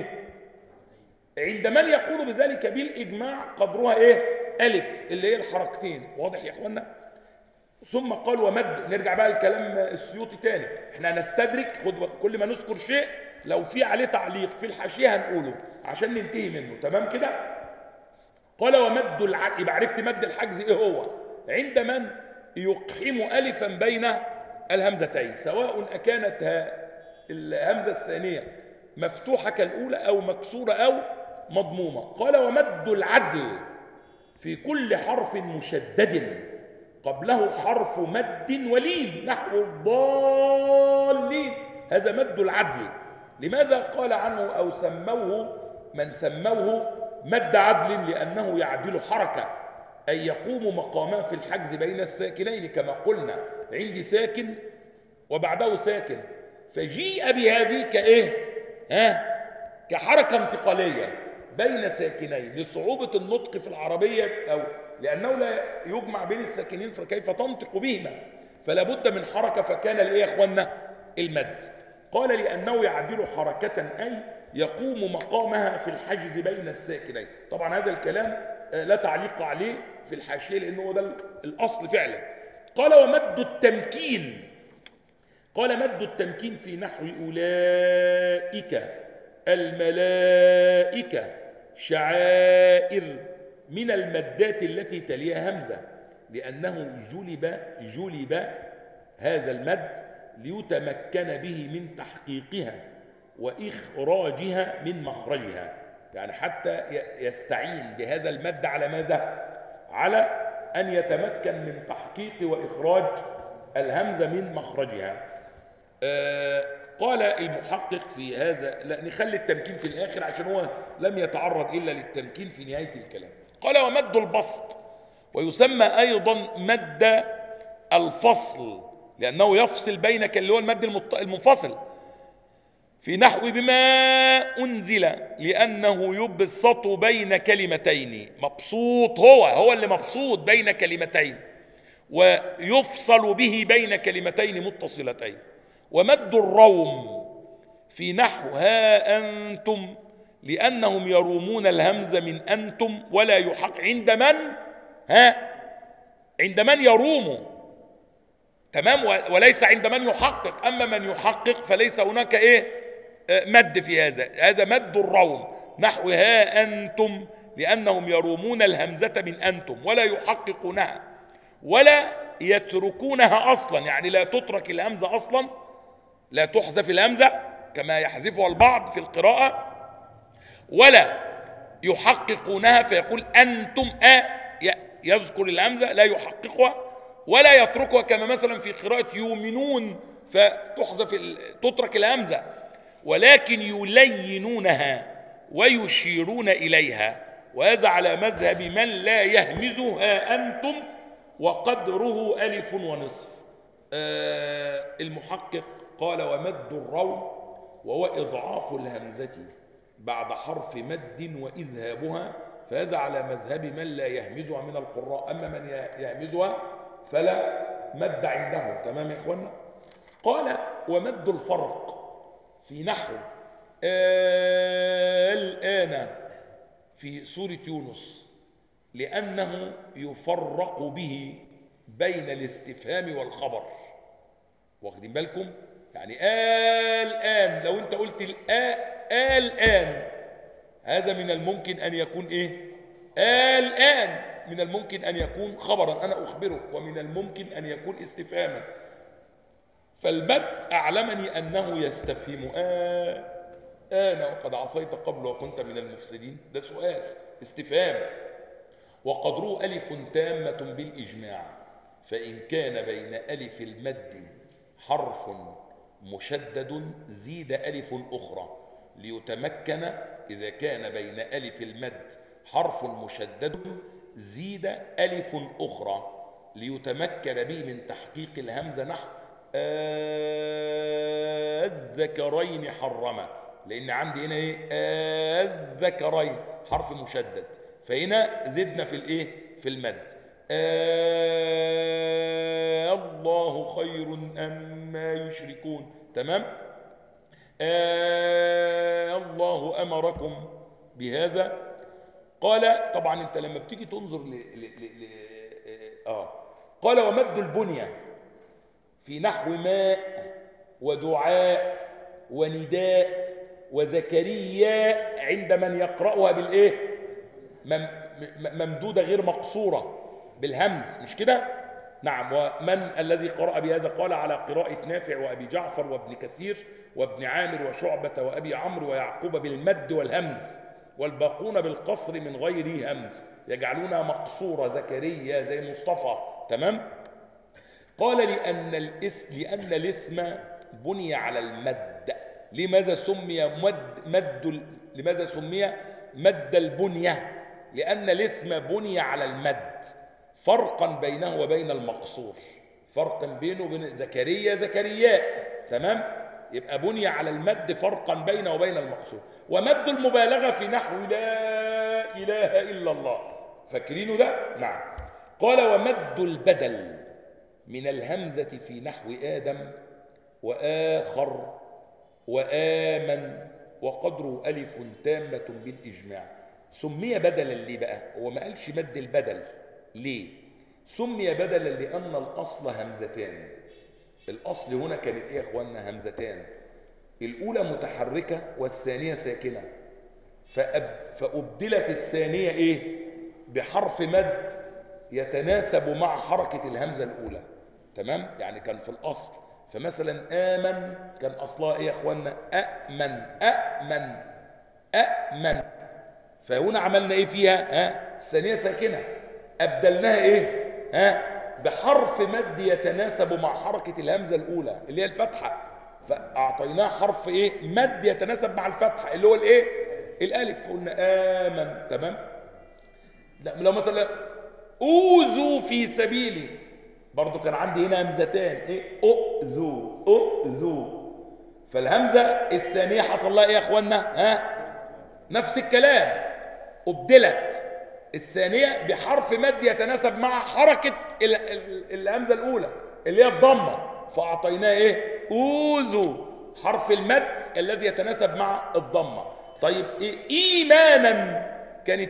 عند من يقول بذلك بالإجماع قدرها إيه؟ ألف اللي هي الحركتين. واضح يا إخوانا؟ ثم قال ومد، نرجع بقى الكلام السيوطي تاني، احنا هنستدرك، كل ما نذكر شيء لو في عليه تعليق في الحاشية هنقوله عشان ننتهي منه. تمام كده؟ قال ومد العدل، يبقى عرفت مد الحجز ايه هو؟ عند من يقحم ألفا بين الهمزتين، سواء أكانت الهمزة الثانية مفتوحة كالأولى أو مكسورة أو مضمومة. قال ومد العدل في كل حرف مشدد قبله حرف مد ولين نحو الضالين، هذا مد العدل. لماذا قال عنه أو سموه من سموه مد عدل؟ لأنه يعدل حركة، أي يقوم مقاما في الحجز بين الساكنين، كما قلنا عندي ساكن وبعده ساكن، فجيء بهذه كإيه؟ كحركة انتقالية بين ساكنين لصعوبة النطق في العربية، أو لأنه لا يجمع بين الساكنين فكيف تنطق بهما، فلا بد من حركة، فكان الإيه يا إخوانا؟ المد. قال لأنه يعدل حركة أي يقوم مقامها في الحجز بين الساكنين. طبعا هذا الكلام لا تعليق عليه في الحاشية لأنه ده الأصل فعلا. قال ومد التمكين، قال مد التمكين في نحو أولئك الملائكة شعائر من المدات التي تليها همزة، لأنه جلب هذا المد ليتمكن به من تحقيقها وإخراجها من مخرجها، يعني حتى يستعين بهذا المد على ماذا؟ على أن يتمكن من تحقيق وإخراج الهمزة من مخرجها. قال المحقق في هذا، لا نخلي التمكين في الآخر عشان هو لم يتعرض إلا للتمكين في نهاية الكلام. قال ومد البسط، ويسمى أيضا مد الفصل لأنه يفصل بينك، اللي هو المد المنفصل، في نحو بما أنزل، لأنه يبسط بين كلمتين. مبسوط، هو اللي مبسوط بين كلمتين، ويفصل به بين كلمتين متصلتين. ومد الروم في نحو ها أنتم، لأنهم يرومون الهمزة من أنتم ولا يحق عند من يروم، تمام، وليس عند من يحقق. أما من يحقق فليس هناك مد في هذا مد الروم، نحو ها أنتم لأنهم يرومون الهمزة من أنتم ولا يحققونها ولا يتركونها أصلا، يعني لا تترك الهمزة أصلا، لا تحذف الهمزة كما يحذفها البعض في القراءة، ولا يحققونها فيقول أنتم يذكر الهمزة لا يحققها ولا يتركها، كما مثلا في قراءة يؤمنون تترك الهمزة، ولكن يلينونها ويشيرون إليها، وهذا على مذهب من لا يهمزها أنتم وقدره ألف ونصف. المحقق قال ومد الروم وهو إضعاف الهمزة بعد حرف مد وإذهابها، فهذا على مذهب من لا يهمزها من القراء، أما من يهمزها فلا مد عنده. تمام يا إخوانا؟ قال ومد الفرق في نحو الآن في سورة يونس، لأنه يفرق به بين الاستفهام والخبر. واخدين بالكم؟ يعني الآن، لو أنت قلت الآن، هذا من الممكن أن يكون الآن من الممكن أن يكون خبرا أنا أخبرك، ومن الممكن أن يكون استفهاما. فالمد أعلمني أنه يستفهم أنا وقد عصيت قبل وكنت من المفسدين، ده سؤال استفهام. وقدره ألف تامة بالإجماع، فإن كان بين ألف المد حرف مشدد زيد ألف أخرى ليتمكن، إذا كان بين ألف المد حرف مشدد زيد ألف أخرى ليتمكن به من تحقيق الهمزة، نحو الذكرين حرمه، لأن عندي هنا الذكرين حرف مشدد، فهنا زدنا في المد. الله خير أما يشركون. تمام؟ الله أمركم بهذا. قال طبعا انت لما بتيجي تنظر قال ومد البنية في نحو ماء ودعاء ونداء وزكريا عند من يقرأها ممدودة غير مقصورة بالهمز، مش كده؟ نعم. ومن الذي قرأ بهذا؟ قال على قراءة نافع وأبي جعفر وابن كثير وابن عامر وشعبة وأبي عمرو ويعقوب بالمد والهمز، والباقون بالقصر من غير همز، يجعلونها مقصورة زكريا زي مصطفى. تمام؟ قال لأن الاسم بني على المد. لماذا سمي لماذا سمي مد البنية؟ لأن الاسم بني على المد، فرقا بينه وبين المقصور، فرقا بينه وبين زكريا زكرياء. تمام؟ يبقى بني على المد فرقا بينه وبين المقصور. ومد المبالغة في نحو لا إله إلا الله، فاكرينه ده؟ نعم. قال ومد البدل من الهمزة في نحو آدم وآخر وآمن وقدره ألف تامة بالإجماع. سمي بدلا ليه بقى؟ هو ما قالش مد البدل ليه؟ سمي بدلا لأن الأصل همزتان. الأصل هنا كانت إيه يا إخواننا؟ همزتان، الأولى متحركة والثانية ساكنة، فأبدلت الثانية إيه؟ بحرف مد يتناسب مع حركة الهمزة الأولى. تمام؟ يعني كان في الأصل، فمثلا آمن كان أصلها إيه يا إخواننا؟ أأمن أأمن أأمن، فهنا عملنا إيه فيها؟ الثانية ساكنة، أبدلناها إيه؟ بحرف مد يتناسب مع حركة الهمزة الأولى اللي هي الفتحة، فأعطيناه حرف إيه؟ مد يتناسب مع الفتحة اللي هو الإيه؟ الألف. قلنا آمن. تمام؟ لو مثلا أوذوا في سبيلي، برضو كان عندي هنا همزتان، إيه؟ أؤذوا أؤذوا، فالهمزة الثانية حصل لها إيه يا إخوانا؟ نفس الكلام، أبدلت الثانية بحرف مد يتناسب مع حركة الهمزة الأولى اللي هي الضمة، فأعطيناه إيه؟ أوذوا، حرف المد الذي يتناسب مع الضمة. طيب إيه؟ إيمانا كانت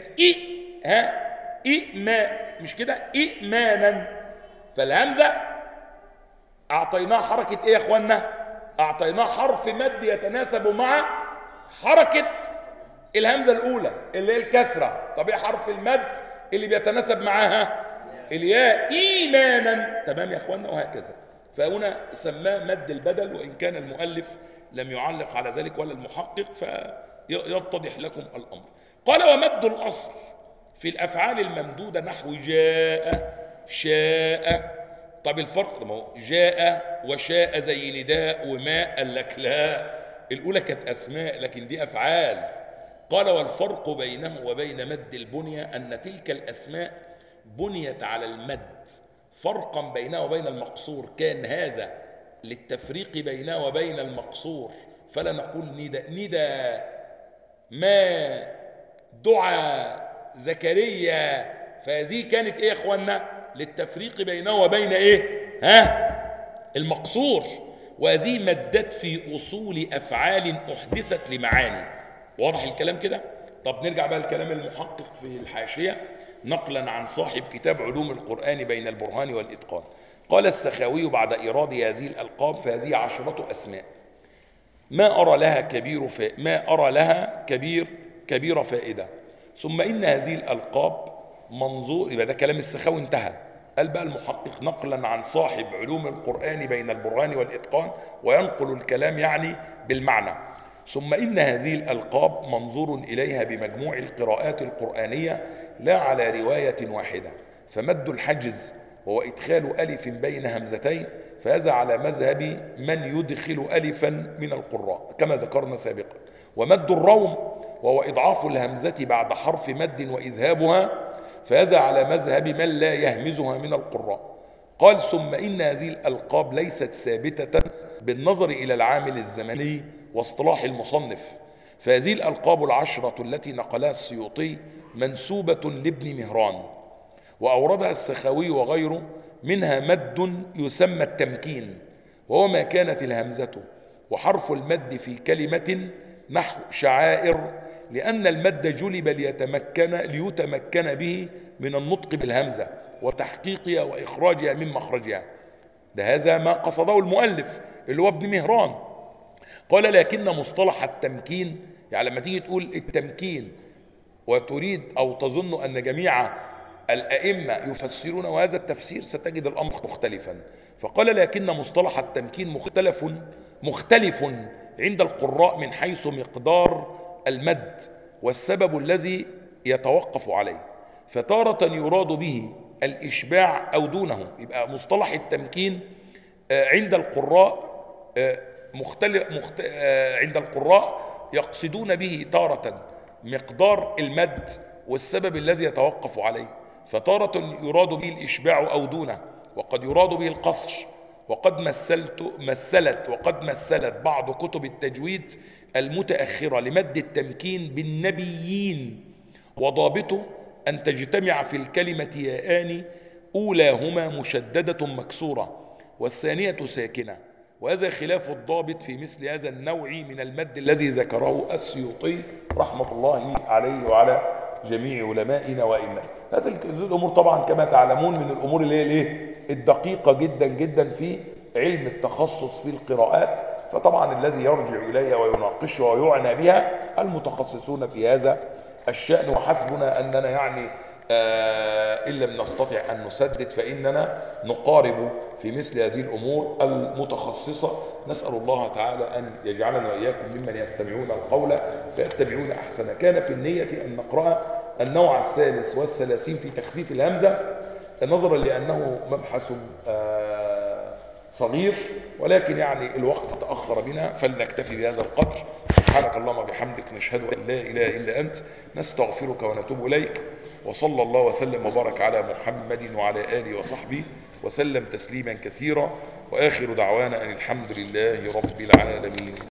إيمان، مش كده؟ إيمانا، فالهمزة أعطيناه حركة إيه يا إخوانا؟ أعطيناه حرف مد يتناسب مع حركة الهمزة الأولى اللي هي الكسرة. طب إيه حرف المد اللي بيتناسب معاها؟ الياء، إيمانا. تمام يا إخوانا؟ وهكذا. فهنا سماه مد البدل، وإن كان المؤلف لم يعلق على ذلك ولا المحقق، فيتضح لكم الأمر. قال ومد الأصل في الأفعال الممدودة نحو جاء شاء. طب الفرق؟ ما هو جاء وشاء زي نداء وماء، قال لك لا، الأولى كانت أسماء لكن دي أفعال. قال والفرق بينه وبين مد البنية أن تلك الأسماء بنيت على المد فرقا بينه وبين المقصور، كان هذا للتفريق بينه وبين المقصور، فلا نقول ندى ما دعا زكريا، فهذه كانت ايه يا اخوانا؟ للتفريق بينه وبين ايه؟ المقصور. وهذه مدت في اصول افعال احدثت لمعاني. واضح الكلام كده؟ طب نرجع بقى لكلام المحقق في الحاشية نقلا عن صاحب كتاب علوم القرآن بين البرهان والإتقان. قال السخاوي بعد إيراد هذه الألقاب: فهذه 10 أسماء ما أرى لها كبير فائدة. ثم إن هذه الألقاب منظور. يبقى ده كلام السخاوي انتهى. قال بقى المحقق نقلا عن صاحب علوم القرآن بين البرهان والإتقان، وينقل الكلام يعني بالمعنى: ثم إن هذه الألقاب منظور إليها بمجموع القراءات القرآنية لا على رواية واحدة، فمد الحجز وهو إدخال ألف بين همزتين، فهذا على مذهب من يدخل ألفا من القراء كما ذكرنا سابقا. ومد الروم وهو إضعاف الهمزة بعد حرف مد وإذهابها، فهذا على مذهب من لا يهمزها من القراء. قال ثم إن هذه الألقاب ليست ثابتة بالنظر إلى العامل الزمني واصطلاح المصنف، فهذه الألقاب 10 التي نقلها السيوطي منسوبة لابن مهران، وأوردها السخاوي وغيره، منها مد يسمى التمكين، وهو ما كانت الهمزة وحرف المد في كلمة نحو شعائر، لأن المد جلب ليتمكن به من النطق بالهمزة وتحقيقها وإخراجها من مخرجها. هذا ما قصده المؤلف اللي هو ابن مهران. قال لكن مصطلح التمكين، يعني لما تيجي تقول التمكين وتريد أو تظن أن جميع الأئمة يفسرون وهذا التفسير، ستجد الأمر مختلفا. فقال لكن مصطلح التمكين مختلف عند القراء من حيث مقدار المد والسبب الذي يتوقف عليه، فتارة يراد به الإشباع أو دونه. يبقى مصطلح التمكين عند القراء عند القراء يقصدون به تارة مقدار المد والسبب الذي يتوقف عليه، فتارة يراد به الإشباع أو دونه، وقد يراد به القصر، وقد مثلت بعض كتب التجويد المتأخرة لمد التمكين بالنبيين، وضابطه أن تجتمع في الكلمة ياءان أولاهما مشددة مكسورة والثانية ساكنة، وهذا خلاف الضابط في مثل هذا النوع من المد الذي ذكره السيوطي رحمة الله عليه وعلى جميع علمائنا وإمامنا. هذه الأمور طبعا كما تعلمون من الأمور اللي هي الدقيقة جدا جدا في علم التخصص في القراءات، فطبعا الذي يرجع إليها ويناقشها ويعنى بها المتخصصون في هذا الشأن، وحسبنا أننا يعني إن لم نستطع أن نسدد فإننا نقارب في مثل هذه الأمور المتخصصة. نسأل الله تعالى أن يجعلنا وإياكم ممن يستمعون القول فيتبعون أحسنه. كان في النية أن نقرأ النوع الثالث والثلاثين في تخفيف الهمزة، نظرا لأنه مبحث صغير، ولكن يعني الوقت تأخر بنا فلنكتفي بهذا القدر. سبحانك اللهم وبحمدك، نشهد أن لا إله إلا أنت، نستغفرك ونتوب إليك، وصلى الله وسلم وبارك على محمد وعلى آله وصحبه وسلم تسليما كثيرا، وآخر دعوانا أن الحمد لله رب العالمين.